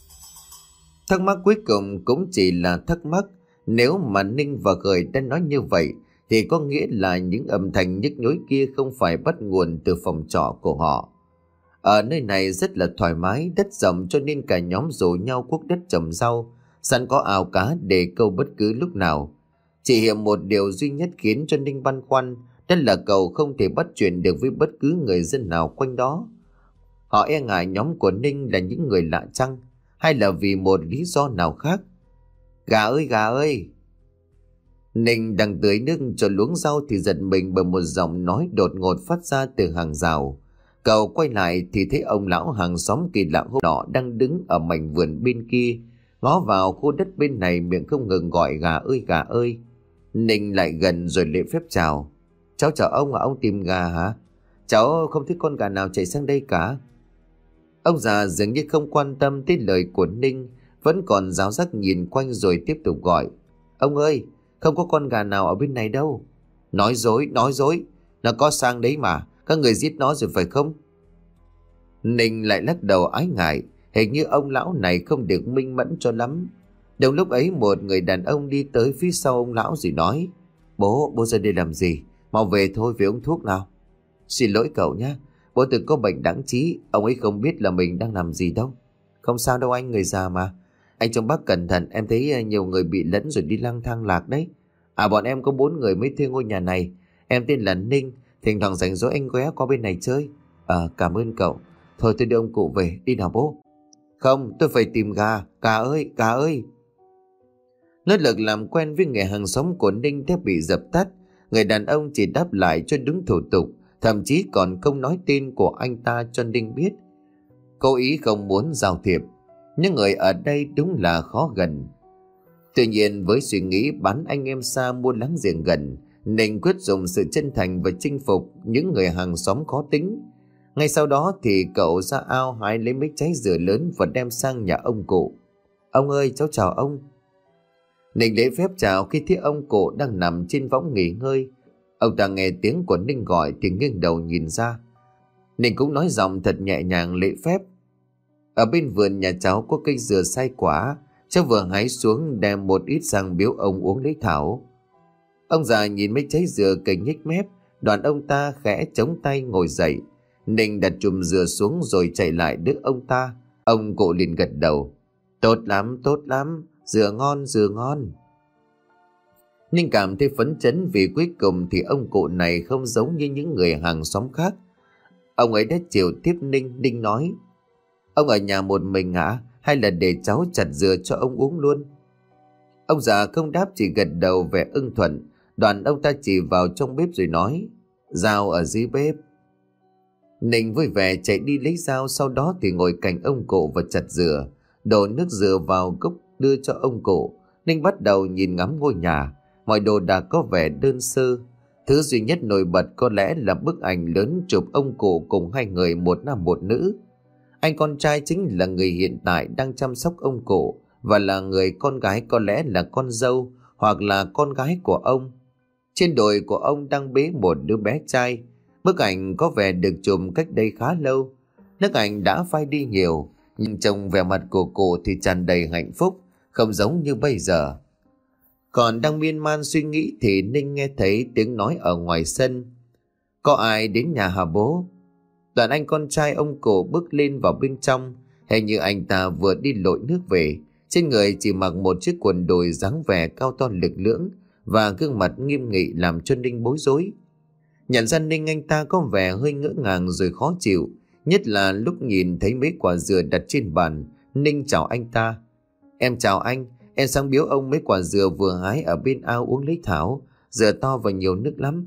Thắc mắc cuối cùng cũng chỉ là thắc mắc. Nếu mà Ninh và Khởi đã nói như vậy thì có nghĩa là những âm thanh nhức nhối kia không phải bắt nguồn từ phòng trọ của họ. Ở nơi này rất là thoải mái, đất rộng, cho nên cả nhóm rủ nhau cuốc đất trồng rau, sẵn có ao cá để câu bất cứ lúc nào. Chỉ hiện một điều duy nhất khiến cho Ninh băn khoăn, đó là cậu không thể bắt chuyện được với bất cứ người dân nào quanh đó. Họ e ngại nhóm của Ninh là những người lạ chăng, hay là vì một lý do nào khác? Gà ơi gà ơi! Ninh đang tưới nước cho luống rau thì giật mình bởi một giọng nói đột ngột phát ra từ hàng rào. Cậu quay lại thì thấy ông lão hàng xóm kỳ lạ hôm nọ đang đứng ở mảnh vườn bên kia, ngó vào khu đất bên này, miệng không ngừng gọi gà ơi gà ơi. Ninh lại gần rồi lễ phép chào: cháu chào ông à, ông tìm gà hả? Cháu không thấy con gà nào chạy sang đây cả. Ông già dường như không quan tâm tới lời của Ninh, vẫn còn ráo rắc nhìn quanh rồi tiếp tục gọi: ông ơi, không có con gà nào ở bên này đâu. Nói dối, nói dối, nó có sang đấy mà, các người giết nó rồi phải không? Ninh lại lắc đầu ái ngại, hình như ông lão này không được minh mẫn cho lắm. Đồng lúc ấy một người đàn ông đi tới phía sau ông lão rồi nói: bố, bố ra đây làm gì? Mau về thôi, về uống thuốc nào. Xin lỗi cậu nhé, bố từng có bệnh đáng trí, ông ấy không biết là mình đang làm gì đâu. Không sao đâu anh, người già mà. Anh trông bác cẩn thận, em thấy nhiều người bị lẫn rồi đi lang thang lạc đấy. À bọn em có bốn người mới thuê ngôi nhà này, Em tên là Ninh, thỉnh thoảng rảnh rỗi anh ghé qua bên này chơi. À, cảm ơn cậu. Thôi tôi đưa ông cụ về, đi nào bố. Không, tôi phải tìm gà. Gà ơi, gà ơi. Nỗ lực làm quen với người hàng xóm của Ninh đã bị dập tắt. Người đàn ông chỉ đáp lại cho đúng thủ tục, thậm chí còn không nói tên của anh ta cho Ninh biết. Cố ý không muốn giao thiệp. Những người ở đây đúng là khó gần. Tuy nhiên với suy nghĩ bán anh em xa mua láng giềng gần, Ninh quyết dùng sự chân thành và chinh phục những người hàng xóm khó tính. Ngay sau đó thì cậu ra ao hái lấy mấy trái dừa lớn và đem sang nhà ông cụ. Ông ơi, cháu chào ông. Ninh lễ phép chào khi thấy ông cụ đang nằm trên võng nghỉ ngơi. Ông ta nghe tiếng của Ninh gọi thì nghiêng đầu nhìn ra. Ninh cũng nói giọng thật nhẹ nhàng lễ phép. Ở bên vườn nhà cháu có cây dừa sai quả, cháu vừa hái xuống đem một ít sang biếu ông uống lấy thảo. Ông già nhìn mấy trái dừa cây nhếch mép, đoàn ông ta khẽ chống tay ngồi dậy. Ninh đặt chùm dừa xuống rồi chạy lại đỡ ông ta. Ông cụ liền gật đầu. Tốt lắm, tốt lắm, dừa ngon, dừa ngon. Ninh cảm thấy phấn chấn vì cuối cùng thì ông cụ này không giống như những người hàng xóm khác. Ông ấy đã chiều tiếp Ninh. Ninh nói: Ông ở nhà một mình hả? Hay là để cháu chặt dừa cho ông uống luôn? Ông già không đáp, chỉ gật đầu vẻ ưng thuận. Đoàn ông ta chỉ vào trong bếp rồi nói: Dao ở dưới bếp. Ninh vui vẻ chạy đi lấy dao, sau đó thì ngồi cạnh ông cụ và chặt dừa. Đổ nước dừa vào cốc đưa cho ông cụ. Ninh bắt đầu nhìn ngắm ngôi nhà. Mọi đồ đạc có vẻ đơn sơ. Thứ duy nhất nổi bật có lẽ là bức ảnh lớn chụp ông cụ cùng hai người, một nam một nữ. Anh con trai chính là người hiện tại đang chăm sóc ông cụ, và là người con gái có lẽ là con dâu hoặc là con gái của ông. Trên đồi của ông đang bế một đứa bé trai. Bức ảnh có vẻ được chụp cách đây khá lâu. Nước ảnh đã phai đi nhiều, nhưng trông vẻ mặt của cụ thì tràn đầy hạnh phúc, không giống như bây giờ. Còn đang miên man suy nghĩ thì Ninh nghe thấy tiếng nói ở ngoài sân. Có ai đến nhà hả bố? Đoàn anh con trai ông cụ bước lên vào bên trong. Hình như anh ta vừa đi lội nước về. Trên người chỉ mặc một chiếc quần đùi dáng vẻ cao to lực lưỡng, và gương mặt nghiêm nghị làm cho Ninh bối rối. Nhận ra Ninh, anh ta có vẻ hơi ngỡ ngàng rồi khó chịu, nhất là lúc nhìn thấy mấy quả dừa đặt trên bàn. Ninh chào anh ta. Em chào anh, em sang biếu ông mấy quả dừa vừa hái ở bên ao uống lấy thảo. Dừa to và nhiều nước lắm.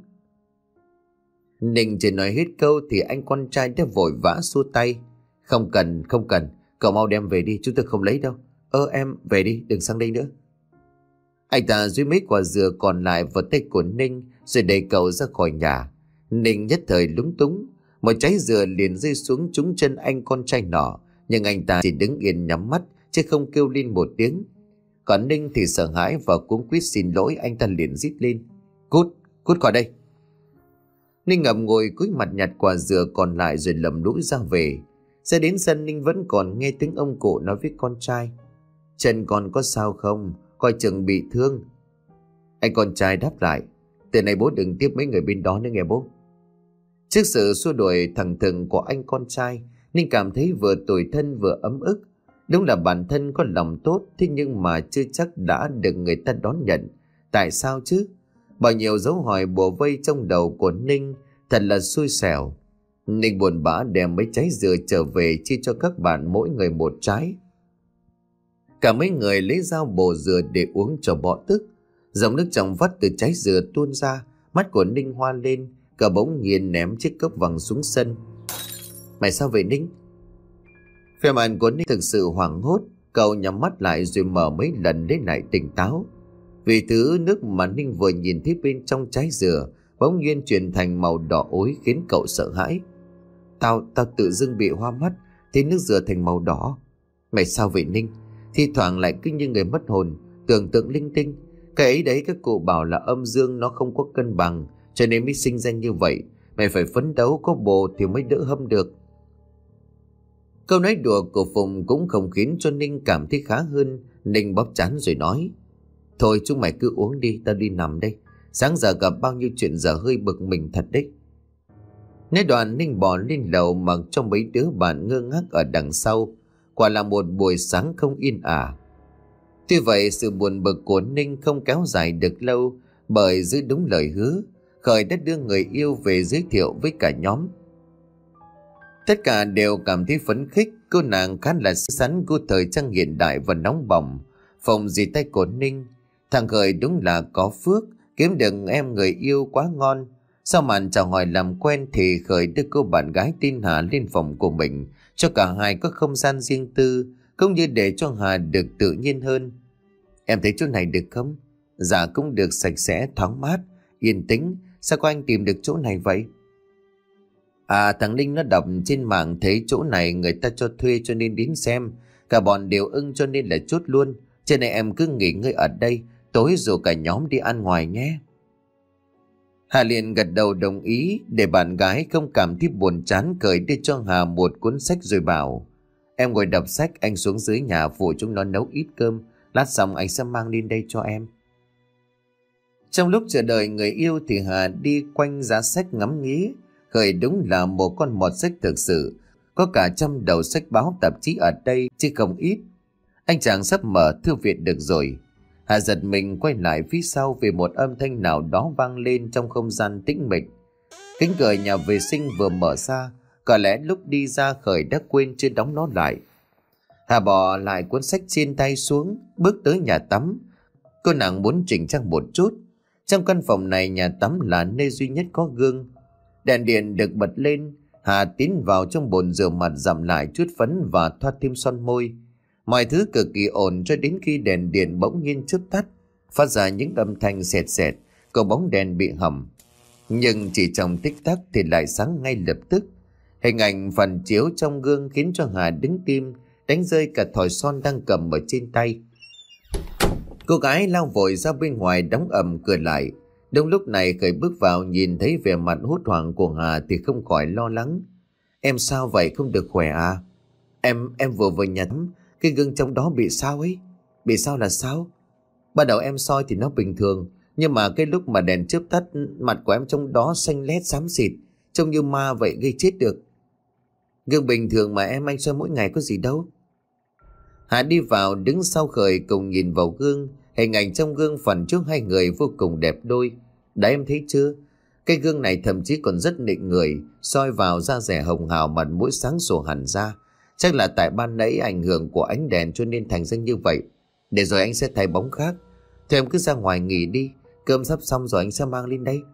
Ninh chỉ nói hết câu thì anh con trai đã vội vã xua tay. Không cần, không cần, cậu mau đem về đi, chúng tôi không lấy đâu. Ơ em, về đi, đừng sang đây nữa. Anh ta duy mấy quả dừa còn lại vào tay của Ninh rồi đẩy cậu ra khỏi nhà. Ninh nhất thời lúng túng, một trái dừa liền rơi xuống trúng chân anh con trai nọ, nhưng anh ta chỉ đứng yên nhắm mắt chứ không kêu lên một tiếng. Còn Ninh thì sợ hãi và cuống quýt xin lỗi. Anh ta liền rít lên: Cút, cút khỏi đây. Ninh ngậm ngùi cúi mặt nhặt quả dừa còn lại rồi lầm lũi ra về. Ra đến sân, Ninh vẫn còn nghe tiếng ông cụ nói với con trai: Chân con có sao không? Coi chừng bị thương. Anh con trai đáp lại: Từ này bố đừng tiếp mấy người bên đó nữa nghe bố. Trước sự xua đuổi thẳng thừng của anh con trai, Ninh cảm thấy vừa tủi thân vừa ấm ức. Đúng là bản thân có lòng tốt, thế nhưng mà chưa chắc đã được người ta đón nhận. Tại sao chứ? Bao nhiêu dấu hỏi bủa vây trong đầu của Ninh, thật là xui xẻo. Ninh buồn bã đem mấy trái dừa trở về chia cho các bạn mỗi người một trái. Cả mấy người lấy dao bổ dừa để uống cho bỏ tức. Dòng nước trong vắt từ trái dừa tuôn ra. Mắt của Ninh hoa lên, cả bỗng nhiên ném chiếc cốc vàng xuống sân. Mày sao vậy Ninh? Vẻ mặt của Ninh thực sự hoảng hốt. Cậu nhắm mắt lại rồi mở mấy lần để lại tỉnh táo. Vì thứ nước mà Ninh vừa nhìn thấy bên trong trái dừa bỗng nhiên chuyển thành màu đỏ ối, khiến cậu sợ hãi. Tao, tao tự dưng bị hoa mắt, thấy nước dừa thành màu đỏ. Mày sao vậy Ninh? Thi thoảng lại cứ như người mất hồn, tưởng tượng linh tinh. Cái ấy đấy các cụ bảo là âm dương nó không có cân bằng, cho nên mới sinh ra như vậy. Mày phải phấn đấu, có bồ thì mới đỡ hâm được. Câu nói đùa của Phùng cũng không khiến cho Ninh cảm thấy khá hơn. Ninh bóp trán rồi nói: Thôi chúng mày cứ uống đi, tao đi nằm đây. Sáng giờ gặp bao nhiêu chuyện giờ hơi bực mình thật đấy. Nói đoạn Ninh bỏ lên lầu, mặc cho mấy đứa bạn ngơ ngác ở đằng sau. Quả là một buổi sáng không yên ả. Tuy vậy sự buồn bực của Ninh không kéo dài được lâu, bởi giữ đúng lời hứa, Khởi đã đưa người yêu về giới thiệu với cả nhóm. Tất cả đều cảm thấy phấn khích. Cô nàng khá là xinh xắn của thời trang hiện đại và nóng bỏng. Phòng dì tay của Ninh. Thằng Khởi đúng là có phước, kiếm được em người yêu quá ngon. Sau màn chào hỏi làm quen thì Khởi đưa cô bạn gái tin Hà lên phòng của mình, cho cả hai có không gian riêng tư, cũng như để cho Hà được tự nhiên hơn. Em thấy chỗ này được không? Dạ cũng được, sạch sẽ, thoáng mát, yên tĩnh. Sao có anh tìm được chỗ này vậy? À, thằng Ninh nó đọc trên mạng thấy chỗ này người ta cho thuê cho nên đến xem. Cả bọn đều ưng cho nên là chốt luôn. Cho nên em cứ nghỉ ngơi ở đây, tối rủ cả nhóm đi ăn ngoài nhé. Hà liền gật đầu đồng ý. Để bạn gái không cảm thấy buồn chán, Khởi đưa cho Hà một cuốn sách rồi bảo: Em ngồi đọc sách, anh xuống dưới nhà phụ chúng nó nấu ít cơm. Lát xong anh sẽ mang lên đây cho em. Trong lúc chờ đợi người yêu thì Hà đi quanh giá sách ngắm nghía. Khởi đúng là một con mọt sách thực sự. Có cả trăm đầu sách báo tạp chí ở đây chứ không ít. Anh chàng sắp mở thư viện được rồi. Hà giật mình quay lại phía sau vì một âm thanh nào đó vang lên trong không gian tĩnh mịch. Cánh cửa nhà vệ sinh vừa mở ra. Có lẽ lúc đi ra Khởi đã quên chưa đóng nó lại. Hà bỏ lại cuốn sách trên tay xuống, bước tới nhà tắm. Cô nàng muốn chỉnh trang một chút. Trong căn phòng này, nhà tắm là nơi duy nhất có gương. Đèn điện được bật lên. Hà tiến vào trong bồn rửa mặt, dặm lại chút phấn và thoa thêm son môi. Mọi thứ cực kỳ ổn cho đến khi đèn điện bỗng nhiên chớp tắt, phát ra những âm thanh sệt sệt, có bóng đèn bị hầm. Nhưng chỉ trong tích tắc thì lại sáng ngay lập tức. Hình ảnh phản chiếu trong gương khiến cho Hà đứng tim, đánh rơi cả thỏi son đang cầm ở trên tay. Cô gái lao vội ra bên ngoài, đóng ầm cửa lại. Đúng lúc này Khởi bước vào, nhìn thấy vẻ mặt hốt hoảng của Hà thì không khỏi lo lắng. Em sao vậy, không được khỏe à? Em em vừa vừa nhà tắm, cái gương trong đó bị sao ấy. Bị sao là sao? Ban đầu em soi thì nó bình thường, nhưng mà cái lúc mà đèn chớp tắt, mặt của em trong đó xanh lét xám xịt, trông như ma vậy, gây chết được. Gương bình thường mà em, anh soi mỗi ngày có gì đâu. Hà đi vào đứng sau Khởi cùng nhìn vào gương. Hình ảnh trong gương phản chiếu hai người vô cùng đẹp đôi. Đã em thấy chưa? Cái gương này thậm chí còn rất nịnh người, soi vào da rẻ hồng hào, mặt mũi sáng sủa hẳn ra. Chắc là tại ban nãy ảnh hưởng của ánh đèn cho nên thành ra như vậy. Để rồi anh sẽ thay bóng khác. Thôi em cứ ra ngoài nghỉ đi, cơm sắp xong rồi anh sẽ mang lên đây.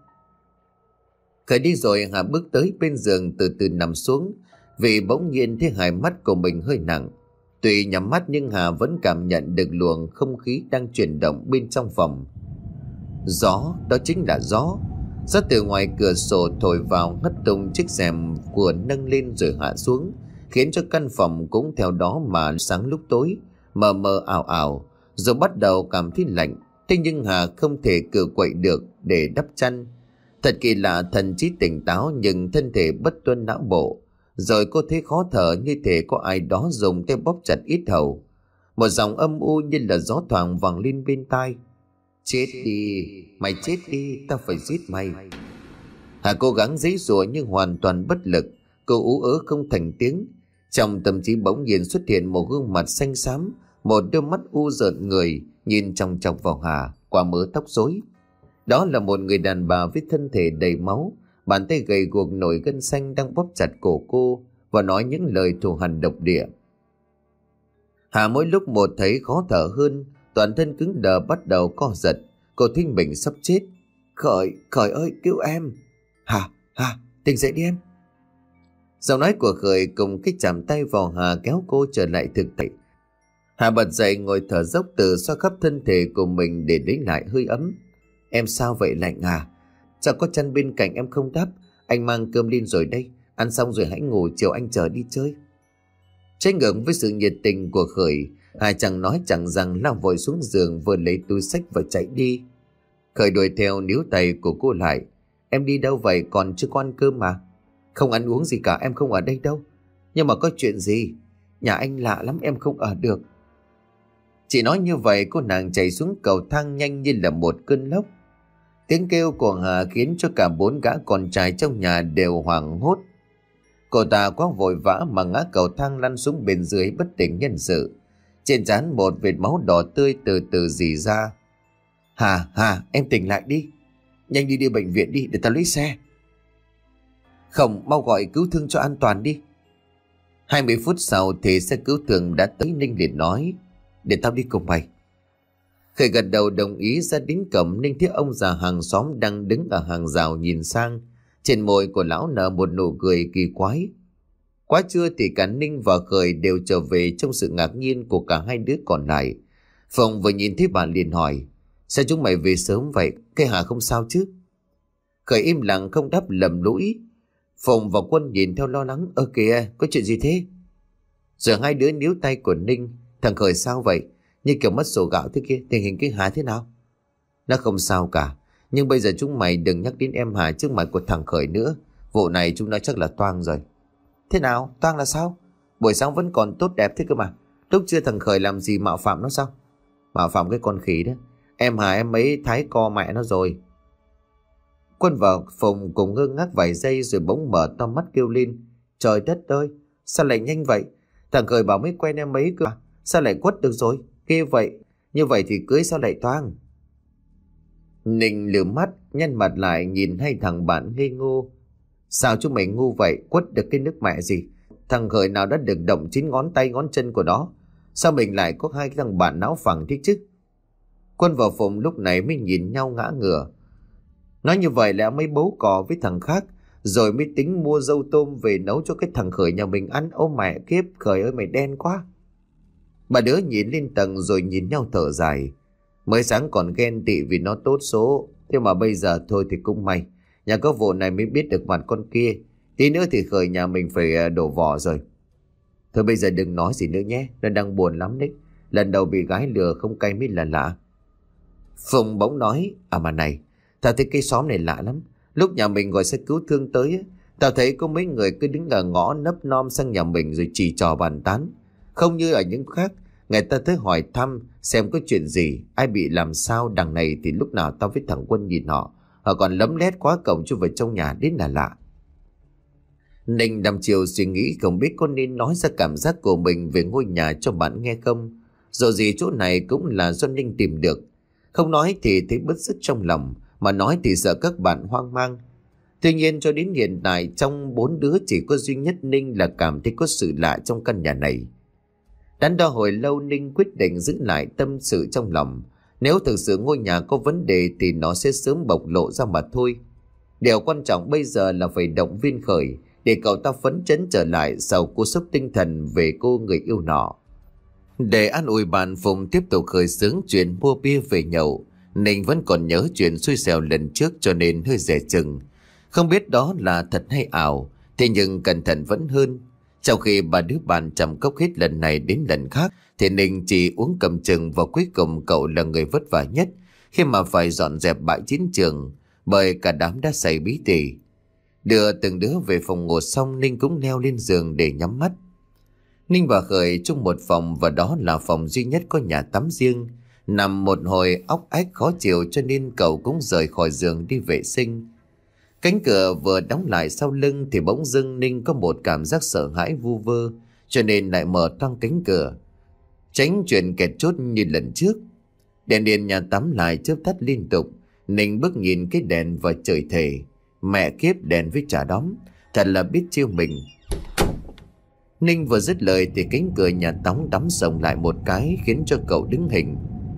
Khởi đi rồi, Hà bước tới bên giường từ từ nằm xuống, vì bỗng nhiên thấy hai mắt của mình hơi nặng. Tuy nhắm mắt nhưng Hà vẫn cảm nhận được luồng không khí đang chuyển động bên trong phòng. Gió, đó chính là gió. Gió từ ngoài cửa sổ thổi vào, hất tung chiếc rèm vừa nâng lên rồi hạ xuống, khiến cho căn phòng cũng theo đó mà sáng lúc tối, mờ mờ ảo ảo, rồi bắt đầu cảm thấy lạnh. Thế nhưng Hà không thể cựa quậy được để đắp chăn. Thật kỳ lạ, thần trí tỉnh táo nhưng thân thể bất tuân não bộ. Rồi cô thấy khó thở, như thể có ai đó dùng tay bóp chặt yết hầu. Một dòng âm u như là gió thoảng vang lên bên tai. Chết đi, mày chết đi, tao phải giết mày. Hà cố gắng giãy giụa nhưng hoàn toàn bất lực. Cô ú ớ không thành tiếng. Trong tâm trí bỗng nhiên xuất hiện một gương mặt xanh xám, một đôi mắt u rợn người nhìn chòng chọc vào Hà qua mớ tóc rối. Đó là một người đàn bà với thân thể đầy máu, bàn tay gầy guộc nổi gân xanh đang bóp chặt cổ cô và nói những lời thù hằn độc địa. Hà mỗi lúc một thấy khó thở hơn, toàn thân cứng đờ bắt đầu co giật. Cô thấy mình sắp chết. Khởi, Khởi ơi, cứu em. Hà, Hà, tỉnh dậy đi em. Giọng nói của Khởi cùng cái chạm tay vào Hà kéo cô trở lại thực tại. Hà bật dậy ngồi thở dốc, từ xoa khắp thân thể của mình để lấy lại hơi ấm. Em sao vậy, lạnh à? Sao có chăn bên cạnh em không đắp? Anh mang cơm lên rồi đây. Ăn xong rồi hãy ngủ, chiều anh chờ đi chơi. Trái ngược với sự nhiệt tình của Khởi, Hà chẳng nói chẳng rằng lao vội xuống giường, vừa lấy túi xách và chạy đi. Khởi đuổi theo, níu tay của cô lại. Em đi đâu vậy, còn chưa có ăn cơm mà? Không ăn uống gì cả, em không ở đây đâu. Nhưng mà có chuyện gì? Nhà anh lạ lắm, em không ở được. Chỉ nói như vậy, cô nàng chạy xuống cầu thang nhanh như là một cơn lốc. Tiếng kêu của Hà khiến cho cả bốn gã con trai trong nhà đều hoảng hốt. Cô ta quá vội vã mà ngã cầu thang lăn xuống bên dưới bất tỉnh nhân sự. Trên trán một vệt máu đỏ tươi từ từ rỉ ra. Hà, Hà, em tỉnh lại đi. Nhanh đi đi bệnh viện đi để tao lấy xe. Không, mau gọi cứu thương cho an toàn đi. Hai mươi phút sau thì xe cứu thương đã tới. Ninh liền nói: Để tao đi cùng mày. Khởi gật đầu đồng ý. Ra đến cổng, Ninh thấy ông già hàng xóm đang đứng ở hàng rào nhìn sang. Trên môi của lão nở một nụ cười kỳ quái. Quá trưa thì cả Ninh và Khởi đều trở về trong sự ngạc nhiên của cả hai đứa còn lại. Phong vừa nhìn thấy bạn liền hỏi: Sao chúng mày về sớm vậy? Cái Hà không sao chứ? Khởi im lặng không đáp, lầm lũi. Phong và Quân nhìn theo lo lắng: Ơ kìa, có chuyện gì thế? Rồi hai đứa níu tay của Ninh. Thằng Khởi sao vậy? Như kiểu mất sổ gạo thế kia. Tình hình cái Hà thế nào? Nó không sao cả. Nhưng bây giờ chúng mày đừng nhắc đến em Hà trước mặt của thằng Khởi nữa. Vụ này chúng nó chắc là toang rồi. Thế nào? Toang là sao? Buổi sáng vẫn còn tốt đẹp thế cơ mà. Lúc chưa thằng Khởi làm gì mạo phạm nó sao? Mạo phạm cái con khỉ đó. Em Hà em ấy thái co mẹ nó rồi. Quân vào phòng cùng ngơ ngác vài giây rồi bỗng mở to mắt kêu lên: Trời đất ơi, sao lại nhanh vậy? Thằng Khởi bảo mới quen em ấy cơ mà. Sao lại quất được rồi? Ghê vậy. Như vậy thì cưới sao lại toang? Ninh lườm mắt, nhăn mặt lại nhìn hai thằng bạn ngây ngô. Sao chúng mày ngu vậy? Quất được cái nước mẹ gì? Thằng Khởi nào đã được động chín ngón tay ngón chân của nó? Sao mình lại có hai cái thằng bạn não phẳng thế chứ? Quân vào phòng lúc này mới nhìn nhau ngã ngửa. Nói như vậy là mới bấu cò với thằng khác, rồi mới tính mua dâu tôm về nấu cho cái thằng Khởi nhà mình ăn. Ô mẹ kiếp, Khởi ơi mày đen quá. Bà đứa nhìn lên tầng rồi nhìn nhau thở dài. Mới sáng còn ghen tị vì nó tốt số, thế mà bây giờ thôi thì cũng may. Nhà có vụ này mới biết được mặt con kia. Tí nữa thì Khởi nhà mình phải đổ vỏ rồi. Thôi bây giờ đừng nói gì nữa nhé. Nó đang buồn lắm đấy. Lần đầu bị gái lừa không cay mới là lạ. Phùng bỗng nói: À mà này, tao thấy cái xóm này lạ lắm. Lúc nhà mình gọi xe cứu thương tới, tao thấy có mấy người cứ đứng ở ngõ nấp nom sang nhà mình rồi chỉ trò bàn tán. Không như ở những khác, người ta tới hỏi thăm xem có chuyện gì, ai bị làm sao. Đằng này thì lúc nào tao với thằng Quân nhìn họ, họ còn lấm lét quá cổng cho vào trong nhà đến là lạ. Ninh đăm chiều suy nghĩ không biết có nên nói ra cảm giác của mình về ngôi nhà cho bạn nghe không. Dù gì chỗ này cũng là do Ninh tìm được. Không nói thì thấy bứt rứt trong lòng, mà nói thì sợ các bạn hoang mang. Tuy nhiên cho đến hiện tại trong bốn đứa chỉ có duy nhất Ninh là cảm thấy có sự lạ trong căn nhà này. Đắn đo hồi lâu, Ninh quyết định giữ lại tâm sự trong lòng. Nếu thực sự ngôi nhà có vấn đề thì nó sẽ sớm bộc lộ ra mà thôi. Điều quan trọng bây giờ là phải động viên Khởi để cậu ta phấn chấn trở lại sau cú sốc tinh thần về cô người yêu nọ. Để an ủi bạn, Phùng tiếp tục khởi xướng chuyện mua bia về nhậu. Ninh vẫn còn nhớ chuyện xui xẻo lần trước cho nên hơi dè chừng. Không biết đó là thật hay ảo, thế nhưng cẩn thận vẫn hơn. Trong khi ba đứa bạn chăm cốc hết lần này đến lần khác thì Ninh chỉ uống cầm chừng, và cuối cùng cậu là người vất vả nhất khi mà phải dọn dẹp bãi chiến trường, bởi cả đám đã say bí tỉ. Đưa từng đứa về phòng ngủ xong, Ninh cũng leo lên giường để nhắm mắt. Ninh và Khởi chung một phòng, và đó là phòng duy nhất có nhà tắm riêng. Nằm một hồi óc ách khó chịu cho nên cậu cũng rời khỏi giường đi vệ sinh. Cánh cửa vừa đóng lại sau lưng thì bỗng dưng Ninh có một cảm giác sợ hãi vu vơ, cho nên lại mở toang cánh cửa, tránh chuyện kẹt chốt như lần trước. Đèn điện nhà tắm lại chớp tắt liên tục. Ninh bước nhìn cái đèn và trời thề: Mẹ kiếp, đèn với chả đóm, thật là biết chiêu mình. Ninh vừa dứt lời thì cánh cửa nhà tắm đóng sầm lại một cái, khiến cho cậu đứng hình.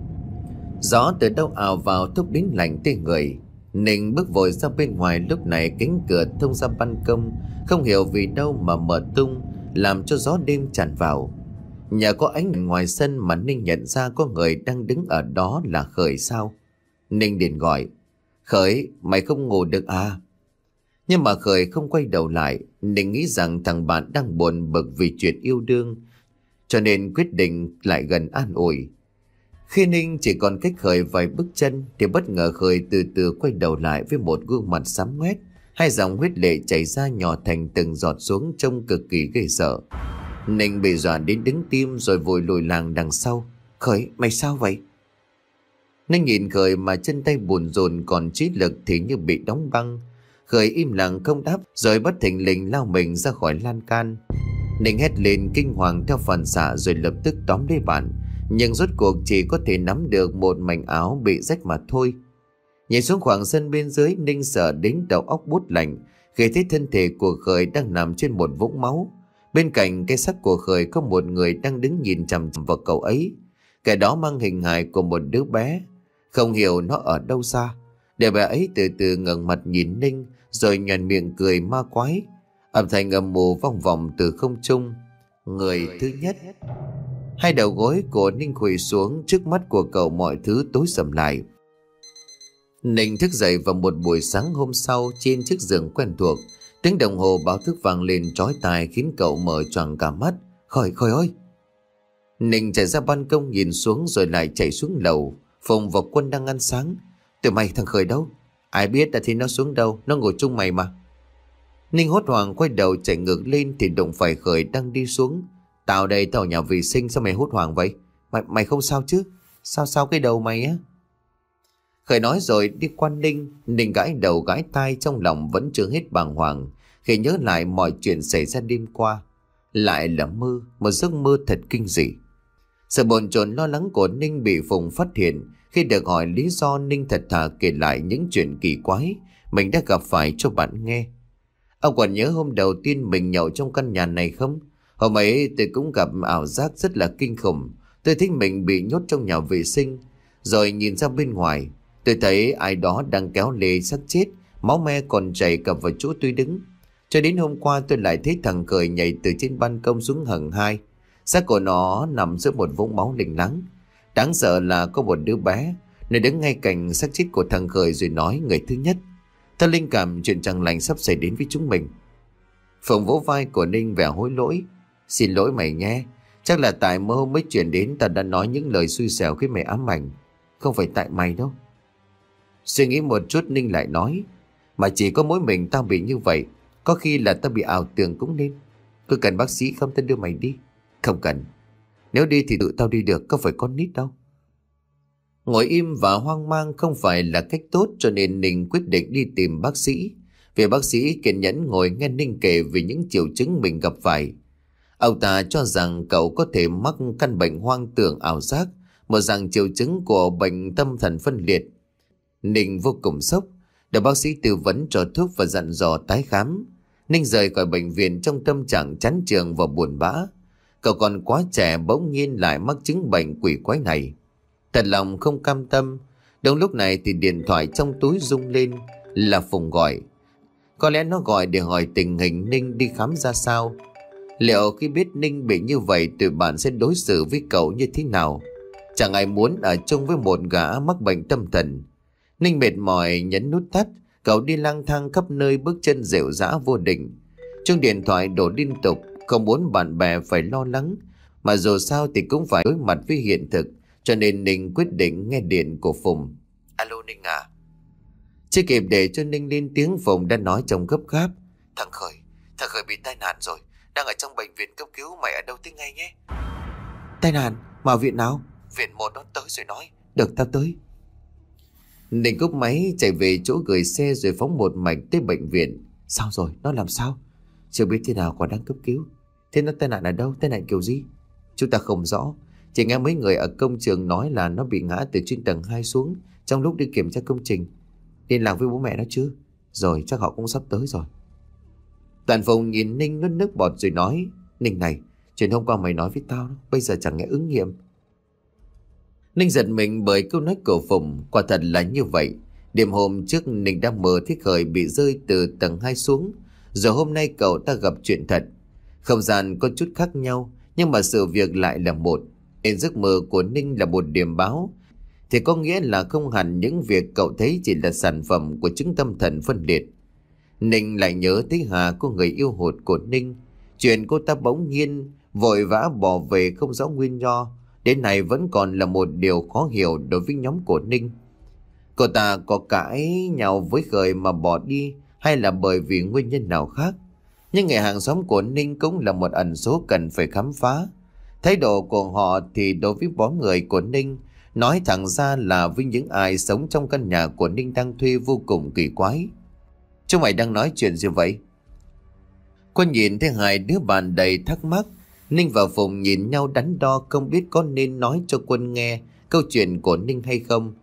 Gió từ đâu ào vào thốc đến lạnh tê người. Ninh bước vội ra bên ngoài. Lúc này cánh cửa thông ra ban công, không hiểu vì đâu mà mở tung, làm cho gió đêm tràn vào. Nhà có ánh ngoài sân mà Ninh nhận ra có người đang đứng ở đó là Khởi sao. Ninh liền gọi: Khởi, mày không ngủ được à? Nhưng mà Khởi không quay đầu lại. Ninh nghĩ rằng thằng bạn đang buồn bực vì chuyện yêu đương, cho nên quyết định lại gần an ủi. Khi Ninh chỉ còn cách Khởi vài bước chân thì bất ngờ Khởi từ từ quay đầu lại với một gương mặt xám ngoét, hai dòng huyết lệ chảy ra nhỏ thành từng giọt xuống, trông cực kỳ ghê sợ. Ninh bị dọa đến đứng tim rồi vội lùi làng đằng sau. Khởi, mày sao vậy? Ninh nhìn Khởi mà chân tay buồn rồn, còn trí lực thì như bị đóng băng. Khởi im lặng không đáp, rồi bất thình lình lao mình ra khỏi lan can. Ninh hét lên kinh hoàng theo phản xạ rồi lập tức tóm lấy bạn, nhưng rốt cuộc chỉ có thể nắm được một mảnh áo bị rách mà thôi. Nhảy xuống khoảng sân bên dưới, Ninh sợ đến đầu óc buốt lạnh khi thấy thân thể của Khởi đang nằm trên một vũng máu. Bên cạnh cái xác của Khởi có một người đang đứng nhìn chằm chằm vào cậu ấy. Kẻ đó mang hình hài của một đứa bé, không hiểu nó ở đâu xa. Để bé ấy từ từ ngẩng mặt nhìn Ninh, rồi nhoẻn miệng cười ma quái. Âm thanh âm mù vang vọng từ không trung. Người thứ nhất. Hai đầu gối của Ninh khuỵu xuống, trước mắt của cậu mọi thứ tối sầm lại. Ninh thức dậy vào một buổi sáng hôm sau trên chiếc giường quen thuộc. Tiếng đồng hồ báo thức vang lên chói tai khiến cậu mở choàng cả mắt. Khởi, Khởi ơi! Ninh chạy ra ban công nhìn xuống rồi lại chạy xuống lầu. Phùng và Quân đang ăn sáng. Tụi mày, thằng Khởi đâu? Ai biết đã thấy nó xuống đâu, nó ngồi chung mày mà. Ninh hốt hoảng quay đầu chạy ngược lên thì đụng phải Khởi đang đi xuống. Tao đây, tao ở nhà vệ sinh, sao mày hốt hoảng vậy? Mày, mày không sao chứ? Sao sao cái đầu mày á? Khởi nói rồi đi qua Ninh. Ninh gãi đầu gãi tai, trong lòng vẫn chưa hết bàng hoàng khi nhớ lại mọi chuyện xảy ra đêm qua. Lại là mơ, một giấc mơ thật kinh dị. Sự bồn chồn lo lắng của Ninh bị Phùng phát hiện khi được hỏi lý do. Ninh thật thà kể lại những chuyện kỳ quái mình đã gặp phải cho bạn nghe. Ông còn nhớ hôm đầu tiên mình nhậu trong căn nhà này không? Hôm ấy tôi cũng gặp ảo giác rất là kinh khủng. Tôi thấy mình bị nhốt trong nhà vệ sinh, rồi nhìn ra bên ngoài, tôi thấy ai đó đang kéo lê xác chết, máu me còn chảy cả vào chỗ tôi đứng. Cho đến hôm qua tôi lại thấy thằng Khởi nhảy từ trên ban công xuống hầng hai. Xác của nó nằm giữa một vũng máu lình lắng. Đáng sợ là có một đứa bé, nó đứng ngay cạnh xác chết của thằng Khởi rồi nói người thứ nhất. Ta linh cảm chuyện chẳng lành sắp xảy đến với chúng mình. Phùng vỗ vai của Ninh vẻ hối lỗi. Xin lỗi mày nhé, chắc là tại mơ hôm mới chuyển đến ta đã nói những lời xui xẻo khiến mày ám ảnh. Không phải tại mày đâu. Suy nghĩ một chút Ninh lại nói. Mà chỉ có mỗi mình tao bị như vậy. Có khi là tao bị ảo tưởng cũng nên. Cứ cần bác sĩ không tao đưa mày đi. Không cần. Nếu đi thì tự tao đi được, có phải con nít đâu. Ngồi im và hoang mang không phải là cách tốt, cho nên Ninh quyết định đi tìm bác sĩ. Vì bác sĩ kiên nhẫn ngồi nghe Ninh kể về những triệu chứng mình gặp phải. Ông ta cho rằng cậu có thể mắc căn bệnh hoang tưởng ảo giác, một dạng triệu chứng của bệnh tâm thần phân liệt. Ninh vô cùng sốc, được bác sĩ tư vấn cho thuốc và dặn dò tái khám. Ninh rời khỏi bệnh viện trong tâm trạng chán chường và buồn bã. Cậu còn quá trẻ bỗng nhiên lại mắc chứng bệnh quỷ quái này. Thật lòng không cam tâm. Đúng lúc này thì điện thoại trong túi rung lên, là Phùng gọi. Có lẽ nó gọi để hỏi tình hình Ninh đi khám ra sao. Liệu khi biết Ninh bị như vậy tụi bạn sẽ đối xử với cậu như thế nào? Chẳng ai muốn ở chung với một gã mắc bệnh tâm thần. Ninh mệt mỏi nhấn nút tắt. Cậu đi lang thang khắp nơi, bước chân rệu rã vô định. Chuông điện thoại đổ liên tục. Không muốn bạn bè phải lo lắng, mà dù sao thì cũng phải đối mặt với hiện thực. Cho nên Ninh quyết định nghe điện của Phùng. Alo Ninh à? Chưa kịp để cho Ninh lên tiếng, Phùng đã nói trong gấp gáp. Thằng Khởi, thằng Khởi bị tai nạn rồi, đang ở trong bệnh viện cấp cứu, mày ở đâu tới ngay nhé. Tai nạn? Mà viện nào? Viện một, nó tới rồi nói. Được, tao tới. Ninh cúp máy chạy về chỗ gửi xe rồi phóng một mạch tới bệnh viện. Sao rồi? Nó làm sao? Chưa biết thế nào, còn đang cấp cứu. Thế nó tai nạn ở đâu? Tai nạn kiểu gì? Chúng ta không rõ. Chỉ nghe mấy người ở công trường nói là nó bị ngã từ trên tầng hai xuống trong lúc đi kiểm tra công trình. Liên lạc với bố mẹ nó chưa? Rồi, chắc họ cũng sắp tới rồi. Toàn Phùng nhìn Ninh nuốt nước bọt rồi nói. Ninh này, chuyện hôm qua mày nói với tao đó, bây giờ chẳng nghe ứng nghiệm. Ninh giật mình bởi câu nói của Phùng. Quả thật là như vậy. Đêm hôm trước Ninh đã mơ thấy Khởi bị rơi từ tầng hai xuống. Rồi hôm nay cậu ta gặp chuyện thật. Không gian có chút khác nhau, nhưng mà sự việc lại là một. Nên giấc mơ của Ninh là một điểm báo, thì có nghĩa là không hẳn những việc cậu thấy chỉ là sản phẩm của chứng tâm thần phân liệt. Ninh lại nhớ tới Hà, cô người yêu hụt của Ninh. Chuyện cô ta bỗng nhiên vội vã bỏ về không rõ nguyên do, đến nay vẫn còn là một điều khó hiểu đối với nhóm của Ninh. Cô ta có cãi nhau với Khởi mà bỏ đi, hay là bởi vì nguyên nhân nào khác? Nhưng người hàng xóm của Ninh cũng là một ẩn số cần phải khám phá. Thái độ của họ thì đối với bó người của Ninh, nói thẳng ra là với những ai sống trong căn nhà của Ninh đang thuê vô cùng kỳ quái. Chúng mày đang nói chuyện gì vậy? Quân nhìn thấy hai đứa bạn đầy thắc mắc. Ninh và Phùng nhìn nhau đắn đo không biết có nên nói cho Quân nghe câu chuyện của Ninh hay không.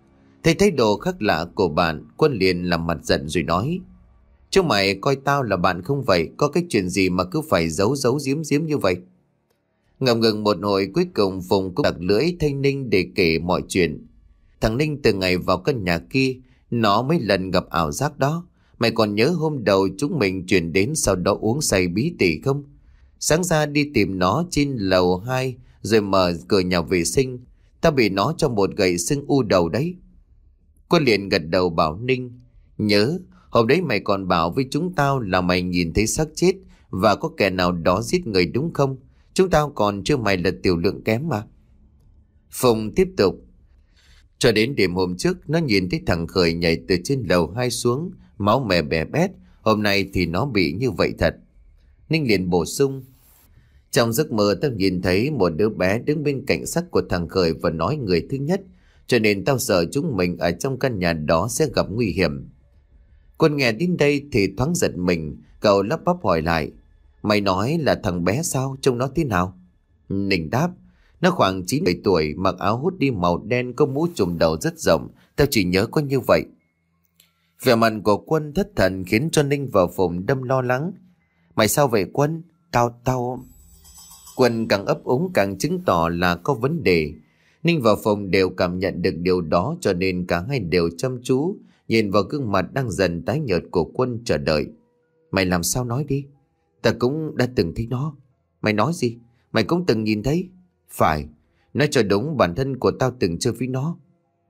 Thấy thái độ khác lạ của bạn, Quân liền làm mặt giận rồi nói: Chúng mày coi tao là bạn không vậy? Có cái chuyện gì mà cứ phải giấu giấu giếm giếm như vậy? Ngập ngừng một hồi, cuối cùng Phùng cũng đặt lưỡi thay Ninh để kể mọi chuyện. Thằng Ninh từ ngày vào căn nhà kia, nó mấy lần gặp ảo giác đó. Mày còn nhớ hôm đầu chúng mình chuyển đến sau đó uống say bí tỉ không? Sáng ra đi tìm nó trên lầu hai, rồi mở cửa nhà vệ sinh. Tao bị nó cho một gậy sưng u đầu đấy. Quân liền gật đầu bảo Ninh: Nhớ, hôm đấy mày còn bảo với chúng tao là mày nhìn thấy xác chết và có kẻ nào đó giết người đúng không? Chúng tao còn chưa mày là tiểu lượng kém mà. Phùng tiếp tục: Cho đến đêm hôm trước, nó nhìn thấy thằng Khởi nhảy từ trên lầu hai xuống, máu mè bè bét. Hôm nay thì nó bị như vậy thật. Ninh liền bổ sung: Trong giấc mơ tao nhìn thấy một đứa bé đứng bên cạnh xác của thằng Khởi và nói người thứ nhất, cho nên tao sợ chúng mình ở trong căn nhà đó sẽ gặp nguy hiểm. Quân nghe đến đây thì thoáng giật mình, cậu lắp bắp hỏi lại: Mày nói là thằng bé sao? Trông nó thế nào? Ninh đáp: Nó khoảng chín bảy tuổi, mặc áo hút đi màu đen, có mũ trùm đầu rất rộng. Tao chỉ nhớ có như vậy. Vẻ mặt của Quân thất thần khiến cho Ninh và Phùng đâm lo lắng. Mày sao vậy Quân? Tao, tao... Quân càng ấp úng càng chứng tỏ là có vấn đề. Ninh và Phùng đều cảm nhận được điều đó, cho nên cả hai đều chăm chú nhìn vào gương mặt đang dần tái nhợt của Quân, chờ đợi. Mày làm sao, nói đi. Ta cũng đã từng thấy nó. Mày nói gì? Mày cũng từng nhìn thấy? Phải, nói cho đúng, bản thân của tao từng chơi với nó.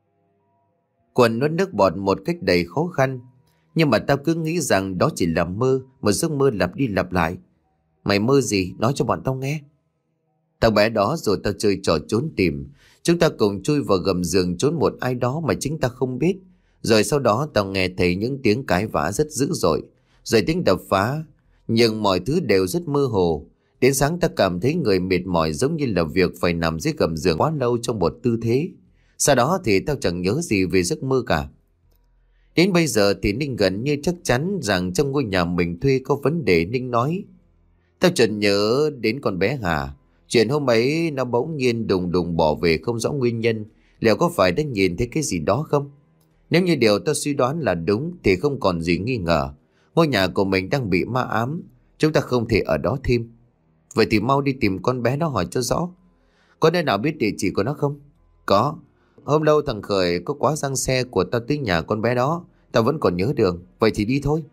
Quân nuốt nước bọt một cách đầy khó khăn. Nhưng mà tao cứ nghĩ rằng đó chỉ là mơ, một giấc mơ lặp đi lặp lại. Mày mơ gì? Nói cho bọn tao nghe. Thằng bé đó rồi tao chơi trò trốn tìm. Chúng ta cùng chui vào gầm giường trốn một ai đó mà chính ta không biết. Rồi sau đó tao nghe thấy những tiếng cãi vã rất dữ dội, rồi tiếng đập phá. Nhưng mọi thứ đều rất mơ hồ. Đến sáng ta cảm thấy người mệt mỏi, giống như là việc phải nằm dưới gầm giường quá lâu trong một tư thế. Sau đó thì tao chẳng nhớ gì về giấc mơ cả. Đến bây giờ thì Ninh gần như chắc chắn rằng trong ngôi nhà mình thuê có vấn đề. Ninh nói: Tao chợt nhớ đến con bé Hà. Chuyện hôm ấy nó bỗng nhiên đùng đùng bỏ về không rõ nguyên nhân. Liệu có phải đã nhìn thấy cái gì đó không? Nếu như điều tao suy đoán là đúng thì không còn gì nghi ngờ. Ngôi nhà của mình đang bị ma ám. Chúng ta không thể ở đó thêm. Vậy thì mau đi tìm con bé đó hỏi cho rõ. Có nơi nào biết địa chỉ của nó không? Có. Hôm lâu thằng Khởi có quá giăng xe của tao tới nhà con bé đó. Tao vẫn còn nhớ đường. Vậy thì đi thôi.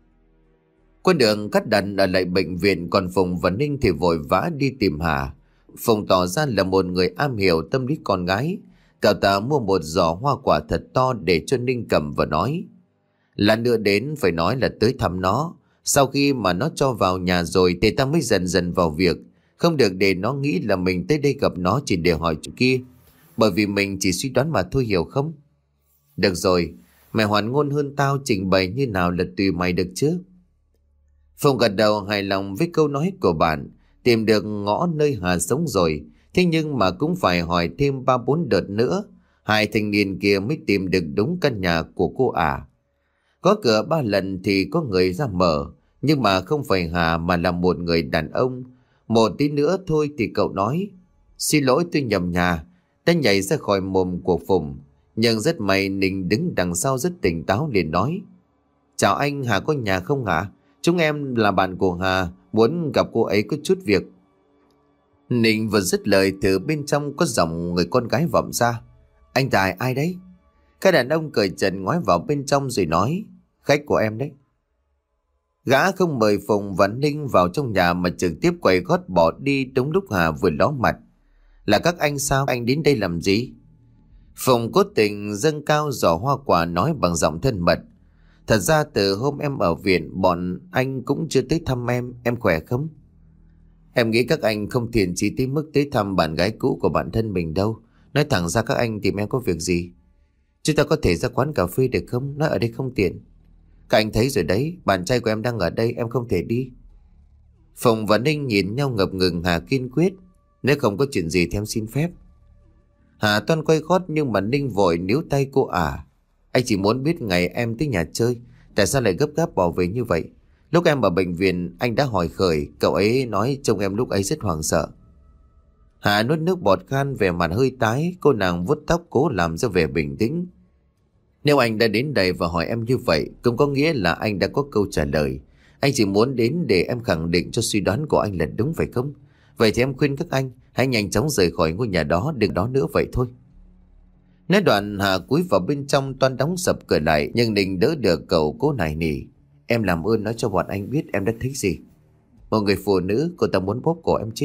Quân đường cắt đần ở lại bệnh viện, còn Phùng và Ninh thì vội vã đi tìm Hà. Phùng tỏ ra là một người am hiểu tâm lý con gái. Cậu ta mua một giỏ hoa quả thật to để cho Ninh cầm và nói: Lần nữa đến phải nói là tới thăm nó. Sau khi mà nó cho vào nhà rồi thì ta mới dần dần vào việc. Không được để nó nghĩ là mình tới đây gặp nó chỉ để hỏi chuyện kia. Bởi vì mình chỉ suy đoán mà thôi, hiểu không? Được rồi, mày hoàn ngôn hơn tao, trình bày như nào là tùy mày được chứ. Phùng gật đầu hài lòng với câu nói của bạn. Tìm được ngõ nơi Hà sống rồi. Thế nhưng mà cũng phải hỏi thêm ba bốn đợt nữa, hai thanh niên kia mới tìm được đúng căn nhà của cô ả. Có cửa ba lần thì có người ra mở, nhưng mà không phải Hà mà là một người đàn ông. Một tí nữa thôi thì cậu nói: Xin lỗi, tôi nhầm nhà. Đã nhảy ra khỏi mồm của Phùng. Nhưng rất may Ninh đứng đằng sau rất tỉnh táo liền nói: Chào anh, Hà có nhà không hả? Chúng em là bạn của Hà, muốn gặp cô ấy có chút việc. Ninh vừa dứt lời từ bên trong có giọng người con gái vọng ra: Anh Tài ai đấy? Cái đàn ông cởi trần ngoái vào bên trong rồi nói: Khách của em đấy. Gã không mời Phùng và Ninh vào trong nhà mà trực tiếp quay gót bỏ đi đúng lúc Hà vừa ló mặt. Là các anh sao? Anh đến đây làm gì? Phùng cố tình dâng cao giỏ hoa quả nói bằng giọng thân mật: Thật ra từ hôm em ở viện, bọn anh cũng chưa tới thăm em. Em khỏe không? Em nghĩ các anh không thiện chí tới mức tới thăm bạn gái cũ của bản thân mình đâu. Nói thẳng ra các anh tìm em có việc gì? Chúng ta có thể ra quán cà phê được không? Nói ở đây không tiện. Các anh thấy rồi đấy, bạn trai của em đang ở đây, em không thể đi. Phùng và Ninh nhìn nhau ngập ngừng. Hà kiên quyết: Nếu không có chuyện gì thì em xin phép. Hà toan quay gót nhưng mà Ninh vội níu tay cô ả: Anh chỉ muốn biết ngày em tới nhà chơi, tại sao lại gấp gáp bỏ về như vậy? Lúc em ở bệnh viện anh đã hỏi Khởi, cậu ấy nói trông em lúc ấy rất hoảng sợ. Hà nuốt nước bọt khan, vẻ mặt hơi tái. Cô nàng vuốt tóc cố làm ra vẻ bình tĩnh: Nếu anh đã đến đây và hỏi em như vậy, cũng có nghĩa là anh đã có câu trả lời. Anh chỉ muốn đến để em khẳng định cho suy đoán của anh là đúng, phải không? Vậy thì em khuyên các anh hãy nhanh chóng rời khỏi ngôi nhà đó, đừng đó nữa vậy thôi. Nói đoạn Hà cúi vào bên trong toan đóng sập cửa lại, nhưng Ninh đỡ được cậu cố nài nỉ. Em làm ơn nói cho bọn anh biết em đã thấy gì. Một người phụ nữ, cô ta muốn bóp cổ em chết.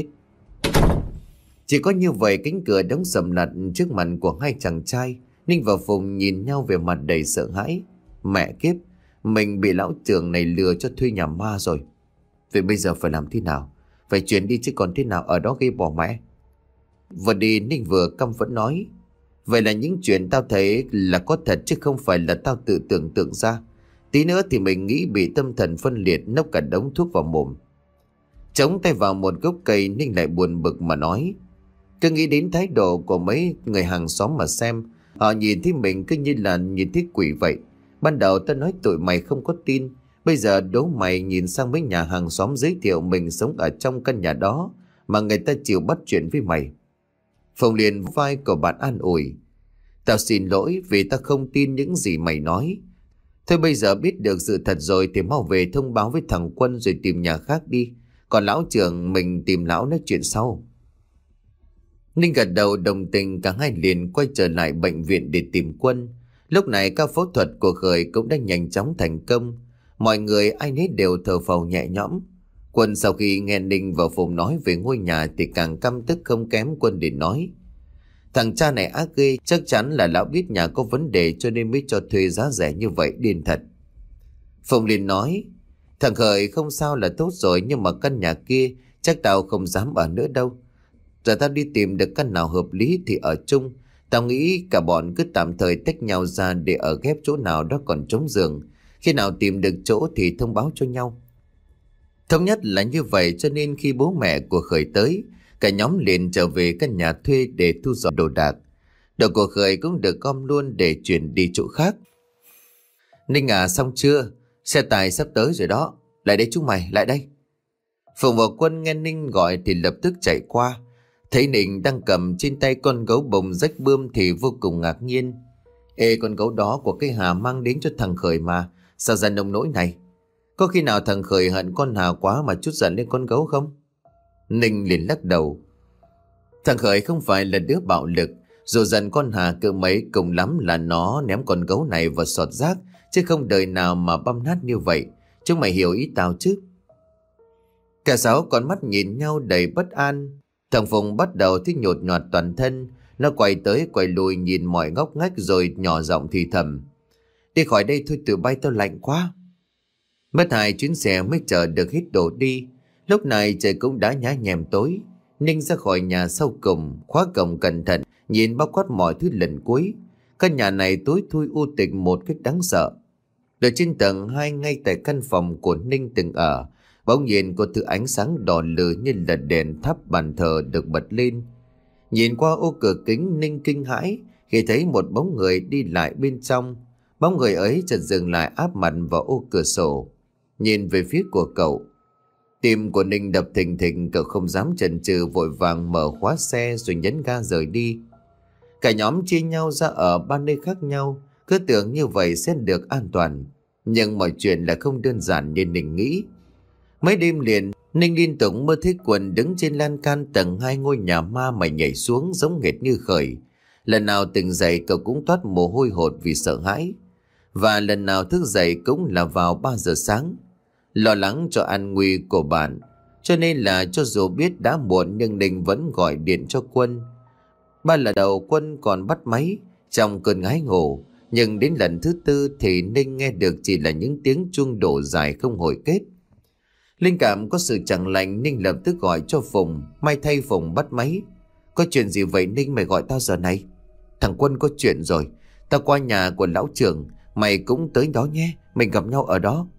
Chỉ có như vậy cánh cửa đóng sầm lặt trước mặt của hai chàng trai. Ninh và Phùng nhìn nhau về mặt đầy sợ hãi. Mẹ kiếp, mình bị lão trưởng này lừa cho thuê nhà ma rồi. Vậy bây giờ phải làm thế nào? Phải chuyển đi chứ còn thế nào ở đó gây bỏ mẹ. Vừa đi Ninh vừa căm phẫn nói. Vậy là những chuyện tao thấy là có thật chứ không phải là tao tự tưởng tượng ra. Tí nữa thì mình nghĩ bị tâm thần phân liệt, nốc cả đống thuốc vào mồm. Chống tay vào một gốc cây, Ninh lại buồn bực mà nói. Cứ nghĩ đến thái độ của mấy người hàng xóm mà xem. Họ nhìn thấy mình cứ như là nhìn thấy quỷ vậy. Ban đầu tao nói tụi mày không có tin. Bây giờ đố mày nhìn sang mấy nhà hàng xóm giới thiệu mình sống ở trong căn nhà đó mà người ta chịu bắt chuyện với mày. Phong liền vai của bạn an ủi. Tao xin lỗi vì tao không tin những gì mày nói. Thôi bây giờ biết được sự thật rồi thì mau về thông báo với thằng Quân rồi tìm nhà khác đi. Còn lão trưởng mình tìm lão nói chuyện sau. Ninh gật đầu đồng tình, cả hai liền quay trở lại bệnh viện để tìm Quân. Lúc này các phẫu thuật của Khởi cũng đã nhanh chóng thành công. Mọi người ai nấy đều thở phào nhẹ nhõm. Quân sau khi nghe Ninh và Phùng nói về ngôi nhà thì càng căm tức không kém Quân để nói. Thằng cha này ác ghê, chắc chắn là lão biết nhà có vấn đề cho nên mới cho thuê giá rẻ như vậy, điên thật. Phùng liền nói, thằng Khởi không sao là tốt rồi, nhưng mà căn nhà kia chắc tao không dám ở nữa đâu. Giờ tao đi tìm được căn nào hợp lý thì ở chung. Tao nghĩ cả bọn cứ tạm thời tách nhau ra để ở ghép chỗ nào đó còn trống giường. Khi nào tìm được chỗ thì thông báo cho nhau. Thống nhất là như vậy, cho nên khi bố mẹ của Khởi tới, cả nhóm liền trở về căn nhà thuê để thu dọn đồ đạc. Đồ của Khởi cũng được gom luôn để chuyển đi chỗ khác. Ninh à, xong chưa? Xe tài sắp tới rồi đó. Lại đây chúng mày, lại đây. Phùng và Quân nghe Ninh gọi thì lập tức chạy qua. Thấy Ninh đang cầm trên tay con gấu bông rách bươm thì vô cùng ngạc nhiên. Ê, con gấu đó của cái Hà mang đến cho thằng Khởi mà, sao ra nông nỗi này? Có khi nào thằng Khởi hận con Hà quá mà chút giận lên con gấu không? Ninh liền lắc đầu. Thằng Khởi không phải là đứa bạo lực. Dù giận con Hà cỡ mấy cùng lắm là nó ném con gấu này vào sọt rác, chứ không đời nào mà băm nát như vậy. Chúng mày hiểu ý tao chứ? Cả sáu con mắt nhìn nhau đầy bất an. Thằng Phùng bắt đầu thích nhột nhọt toàn thân. Nó quay tới quay lui nhìn mọi ngóc ngách rồi nhỏ giọng thì thầm. Đi khỏi đây thôi, tụi bay tao lạnh quá. Mất hai chuyến xe mới chờ được hít đổ đi. Lúc này trời cũng đã nhá nhem tối. Ninh ra khỏi nhà sau cùng, khóa cổng cẩn thận, nhìn bao quát mọi thứ lần cuối. Căn nhà này tối thui u tịch một cách đáng sợ. Ở trên tầng hai, ngay tại căn phòng của Ninh từng ở, bỗng nhiên có thứ ánh sáng đỏ lừ như là đèn thắp bàn thờ được bật lên. Nhìn qua ô cửa kính, Ninh kinh hãi khi thấy một bóng người đi lại bên trong. Bóng người ấy chợt dừng lại áp mặt vào ô cửa sổ, nhìn về phía của cậu. Tim của Ninh đập thình thịch, cậu không dám chần chừ, vội vàng mở khóa xe rồi nhấn ga rời đi. Cả nhóm chia nhau ra ở ba nơi khác nhau, cứ tưởng như vậy sẽ được an toàn. Nhưng mọi chuyện là không đơn giản như Ninh nghĩ. Mấy đêm liền, Ninh liên tục mơ thấy Quân đứng trên lan can tầng hai ngôi nhà ma mà nhảy xuống giống hệt như Khởi. Lần nào tỉnh dậy cậu cũng toát mồ hôi hột vì sợ hãi. Và lần nào thức dậy cũng là vào ba giờ sáng. Lo lắng cho an nguy của bạn, cho nên là cho dù biết đã muộn nhưng Ninh vẫn gọi điện cho Quân. Ba lần đầu Quân còn bắt máy trong cơn ngái ngủ, nhưng đến lần thứ tư thì Ninh nghe được chỉ là những tiếng chuông đổ dài không hồi kết. Linh cảm có sự chẳng lành, Ninh lập tức gọi cho Phùng. May thay Phùng bắt máy. Có chuyện gì vậy Ninh, mày gọi tao giờ này? Thằng Quân có chuyện rồi. Tao qua nhà của lão trưởng, mày cũng tới đó nhé, mình gặp nhau ở đó.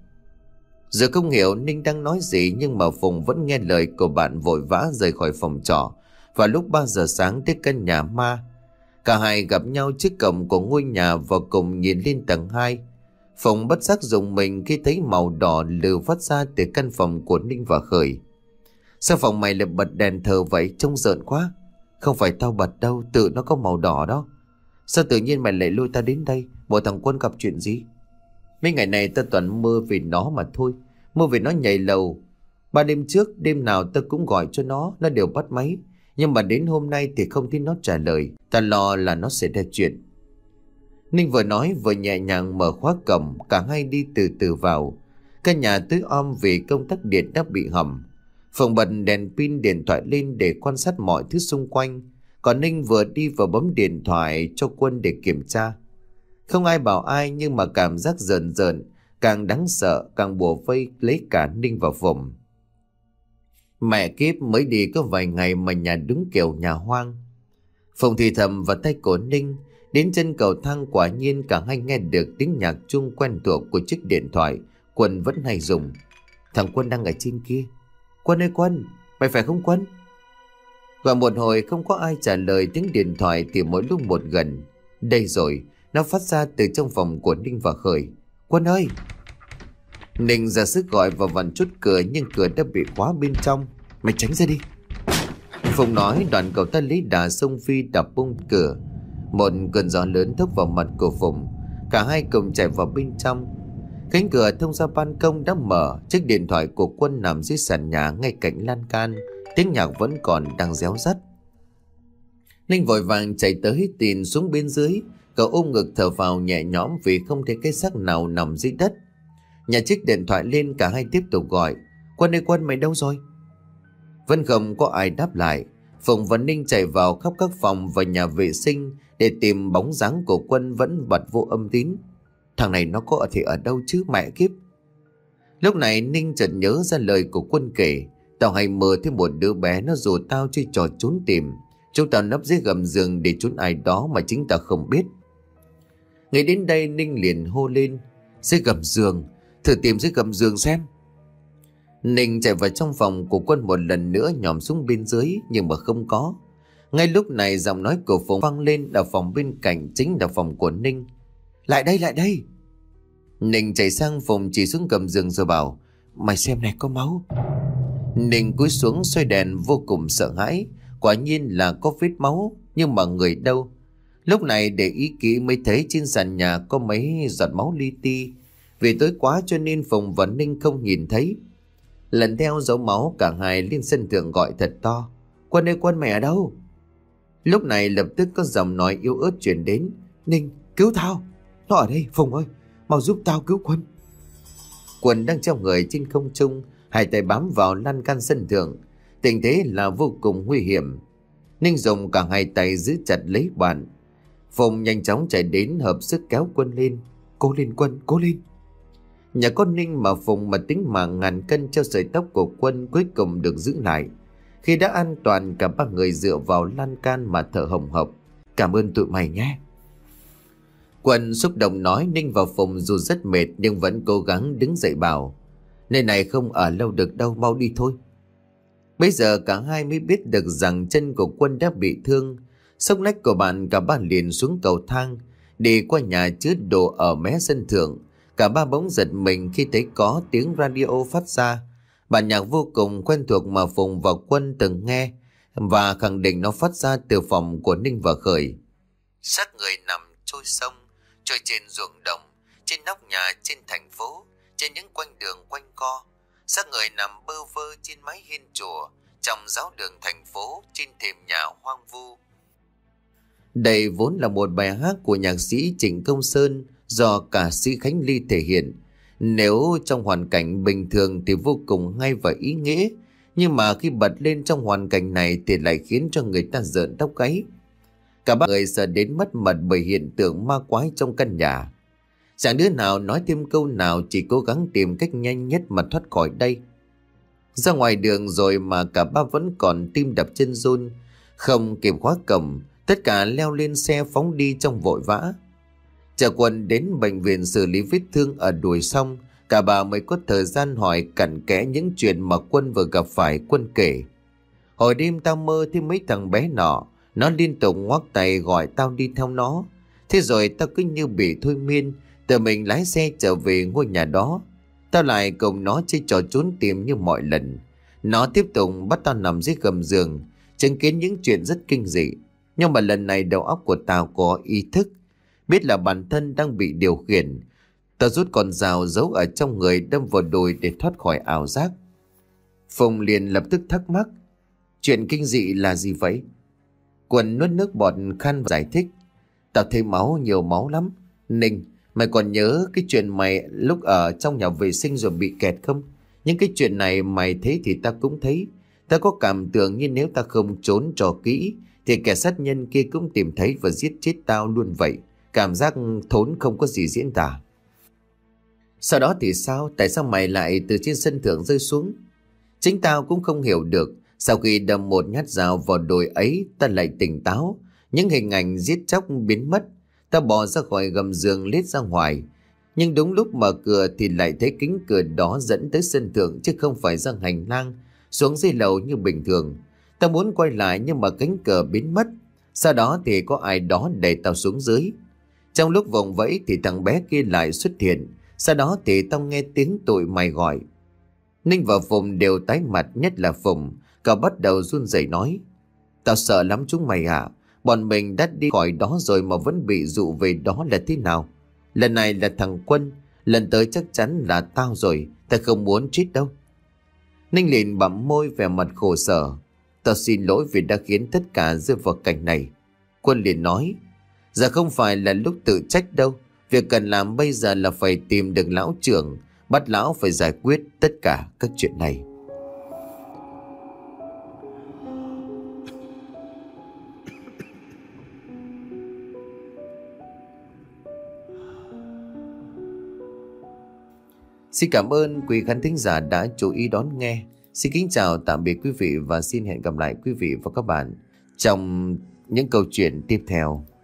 Giờ không hiểu Ninh đang nói gì, nhưng mà Phùng vẫn nghe lời của bạn, vội vã rời khỏi phòng trọ. Và lúc ba giờ sáng tới căn nhà ma. Cả hai gặp nhau trước cổng của ngôi nhà và cùng nhìn lên tầng hai. Phùng bất giác rùng mình khi thấy màu đỏ lừ phát ra từ căn phòng của Ninh và Khởi. Sao phòng mày lại bật đèn thờ vậy, trông rợn quá. Không phải tao bật đâu, tự nó có màu đỏ đó. Sao tự nhiên mày lại lôi tao đến đây? Bộ thằng Quân gặp chuyện gì? Mấy ngày này tao toàn mơ về nó mà thôi. Mơ về nó nhảy lầu. Ba đêm trước, đêm nào tao cũng gọi cho nó, nó đều bắt máy. Nhưng mà đến hôm nay thì không thấy nó trả lời. Tao lo là nó sẽ ra chuyện. Ninh vừa nói vừa nhẹ nhàng mở khóa cổng. Cả hai đi từ từ vào. Căn nhà tối om vì công tắc điện đã bị hỏng. Phùng bật đèn pin điện thoại lên để quan sát mọi thứ xung quanh. Còn Ninh vừa đi vừa bấm điện thoại cho Quân để kiểm tra. Không ai bảo ai, nhưng mà cảm giác rờn rợn, càng đáng sợ, càng bủa vây lấy cả Ninh và Phùng. Mẹ kiếp, mới đi có vài ngày mà nhà đúng kiểu nhà hoang. Phùng thì thầm vào tay của Ninh. Đến chân cầu thang quả nhiên cả hai nghe được tiếng nhạc chuông quen thuộc của chiếc điện thoại Quân vẫn hay dùng. Thằng Quân đang ở trên kia. Quân ơi Quân, mày phải không Quân? Gọi một hồi không có ai trả lời, tiếng điện thoại thì mỗi lúc một gần. Đây rồi, nó phát ra từ trong phòng của Ninh và Khởi. Quân ơi! Ninh ra sức gọi và vặn chốt cửa, nhưng cửa đã bị khóa bên trong. Mày tránh ra đi. Phùng nói, đoạn cậu ta lấy đà xông phi đập bung cửa. Một cơn gió lớn thốc vào mặt của Phùng. Cả hai cùng chạy vào bên trong. Cánh cửa thông ra ban công đã mở. Chiếc điện thoại của Quân nằm dưới sàn nhà ngay cạnh lan can. Tiếng nhạc vẫn còn đang réo rắt. Ninh vội vàng chạy tới tìm xuống bên dưới. Cậu ôm ngực thở vào nhẹ nhõm vì không thấy cái xác nào nằm dưới đất. Nhà chiếc điện thoại lên, cả hai tiếp tục gọi. Quân ơi Quân, mày đâu rồi? Vẫn không có ai đáp lại. Phùng và Ninh chạy vào khắp các phòng và nhà vệ sinh để tìm bóng dáng của Quân vẫn bật vô âm tín. Thằng này nó có thể ở đâu chứ mẹ kiếp. Lúc này Ninh chợt nhớ ra lời của Quân kể. Tao hay mơ thấy một đứa bé nó rủ tao chơi trò trốn tìm. Chúng tao nấp dưới gầm giường để trốn ai đó mà chính tao không biết. Nghĩ đến đây Ninh liền hô lên. Dưới gầm giường, thử tìm dưới gầm giường xem. Ninh chạy vào trong phòng của Quân một lần nữa, nhòm xuống bên dưới nhưng mà không có. Ngay lúc này giọng nói của Phùng vang lên ở phòng bên cạnh, chính là phòng của Ninh. Lại đây, lại đây. Ninh chạy sang Phùng chỉ xuống gầm giường rồi bảo. Mày xem này, có máu. Ninh cúi xuống xoay đèn vô cùng sợ hãi. Quả nhiên là có vết máu, nhưng mà người đâu. Lúc này để ý kỹ mới thấy trên sàn nhà có mấy giọt máu li ti. Vì tối quá cho nên Phùng và Ninh không nhìn thấy. Lần theo dấu máu, cả hai lên sân thượng gọi thật to. Quân ơi Quân, mày ở đâu? Lúc này lập tức có giọng nói yếu ớt truyền đến. Ninh, cứu tao. Nó ở đây, Phùng ơi, mau giúp tao cứu Quân. Quân đang treo người trên không trung, hai tay bám vào lan can sân thượng. Tình thế là vô cùng nguy hiểm. Ninh dùng cả hai tay giữ chặt lấy bạn. Phùng nhanh chóng chạy đến hợp sức kéo Quân lên. Cố lên Quân, cố lên. Nhà con Ninh mà Phùng mà tính mạng ngàn cân cho sợi tóc của Quân cuối cùng được giữ lại. Khi đã an toàn, cả ba người dựa vào lan can mà thở hồng hộc. Cảm ơn tụi mày nhé. Quân xúc động nói. Ninh và Phùng dù rất mệt nhưng vẫn cố gắng đứng dậy bảo. Nơi này không ở lâu được đâu, mau đi thôi. Bây giờ cả hai mới biết được rằng chân của Quân đã bị thương. Xốc nách của bạn, cả ba liền xuống cầu thang, đi qua nhà chứa đồ ở mé sân thượng. Cả ba bỗng giật mình khi thấy có tiếng radio phát ra. Bản nhạc vô cùng quen thuộc mà Phùng và Quân từng nghe, và khẳng định nó phát ra từ phòng của Ninh và Khởi. Xác người nằm trôi sông, trôi trên ruộng đồng, trên nóc nhà, trên thành phố, trên những quanh đường quanh co. Xác người nằm bơ vơ trên mái hiên chùa, trong giáo đường thành phố, trên thềm nhà hoang vu. Đây vốn là một bài hát của nhạc sĩ Trịnh Công Sơn do ca sĩ Khánh Ly thể hiện. Nếu trong hoàn cảnh bình thường thì vô cùng hay và ý nghĩa, nhưng mà khi bật lên trong hoàn cảnh này thì lại khiến cho người ta rợn tóc gáy. Cả ba người sợ đến mất mật bởi hiện tượng ma quái trong căn nhà. Chẳng đứa nào nói thêm câu nào, chỉ cố gắng tìm cách nhanh nhất mà thoát khỏi đây. Ra ngoài đường rồi mà cả ba vẫn còn tim đập chân run, không kịp khóa cổng, tất cả leo lên xe phóng đi trong vội vã. Chờ Quân đến bệnh viện xử lý vết thương ở đùi xong, cả bà mới có thời gian hỏi cặn kẽ những chuyện mà Quân vừa gặp phải. Quân kể. Hồi đêm tao mơ thấy mấy thằng bé nọ, nó liên tục ngoắc tay gọi tao đi theo nó. Thế rồi tao cứ như bị thôi miên, tự mình lái xe trở về ngôi nhà đó. Tao lại cùng nó chơi trò trốn tìm như mọi lần. Nó tiếp tục bắt tao nằm dưới gầm giường, chứng kiến những chuyện rất kinh dị. Nhưng mà lần này đầu óc của tao có ý thức, biết là bản thân đang bị điều khiển. Tao rút con dao giấu ở trong người đâm vào đùi để thoát khỏi ảo giác. Phùng liền lập tức thắc mắc, chuyện kinh dị là gì vậy? Quân nuốt nước bọt khăn giải thích, tao thấy máu, nhiều máu lắm. Ninh, mày còn nhớ cái chuyện mày lúc ở trong nhà vệ sinh rồi bị kẹt không? Những cái chuyện này mày thấy thì ta cũng thấy. Ta có cảm tưởng như nếu ta không trốn trò kỹ thì kẻ sát nhân kia cũng tìm thấy và giết chết tao luôn vậy. Cảm giác thốn không có gì diễn tả. Sau đó thì sao? Tại sao mày lại từ trên sân thượng rơi xuống? Chính tao cũng không hiểu được. Sau khi đâm một nhát dao vào đùi ấy, ta lại tỉnh táo. Những hình ảnh giết chóc biến mất. Ta bò ra khỏi gầm giường lết ra ngoài. Nhưng đúng lúc mở cửa thì lại thấy kính cửa đó dẫn tới sân thượng chứ không phải ra hành lang xuống dưới lầu như bình thường. Ta muốn quay lại nhưng mà cánh cửa biến mất. Sau đó thì có ai đó đẩy tao xuống dưới. Trong lúc vòng vẫy thì thằng bé kia lại xuất hiện. Sau đó thì tao nghe tiếng tụi mày gọi. Ninh và Phùng đều tái mặt, nhất là Phùng. Cậu bắt đầu run rẩy nói, tao sợ lắm chúng mày ạ. Bọn mình đã đi khỏi đó rồi mà vẫn bị dụ về đó là thế nào? Lần này là thằng Quân, lần tới chắc chắn là tao rồi. Tao không muốn chết đâu. Ninh liền bặm môi vẻ mặt khổ sở. Tao xin lỗi vì đã khiến tất cả rơi vào cảnh này. Quân liền nói, giờ không phải là lúc tự trách đâu. Việc cần làm bây giờ là phải tìm được lão trưởng, bắt lão phải giải quyết tất cả các chuyện này. Xin cảm ơn quý khán thính giả đã chú ý đón nghe. Xin kính chào tạm biệt quý vị và xin hẹn gặp lại quý vị và các bạn trong những câu chuyện tiếp theo.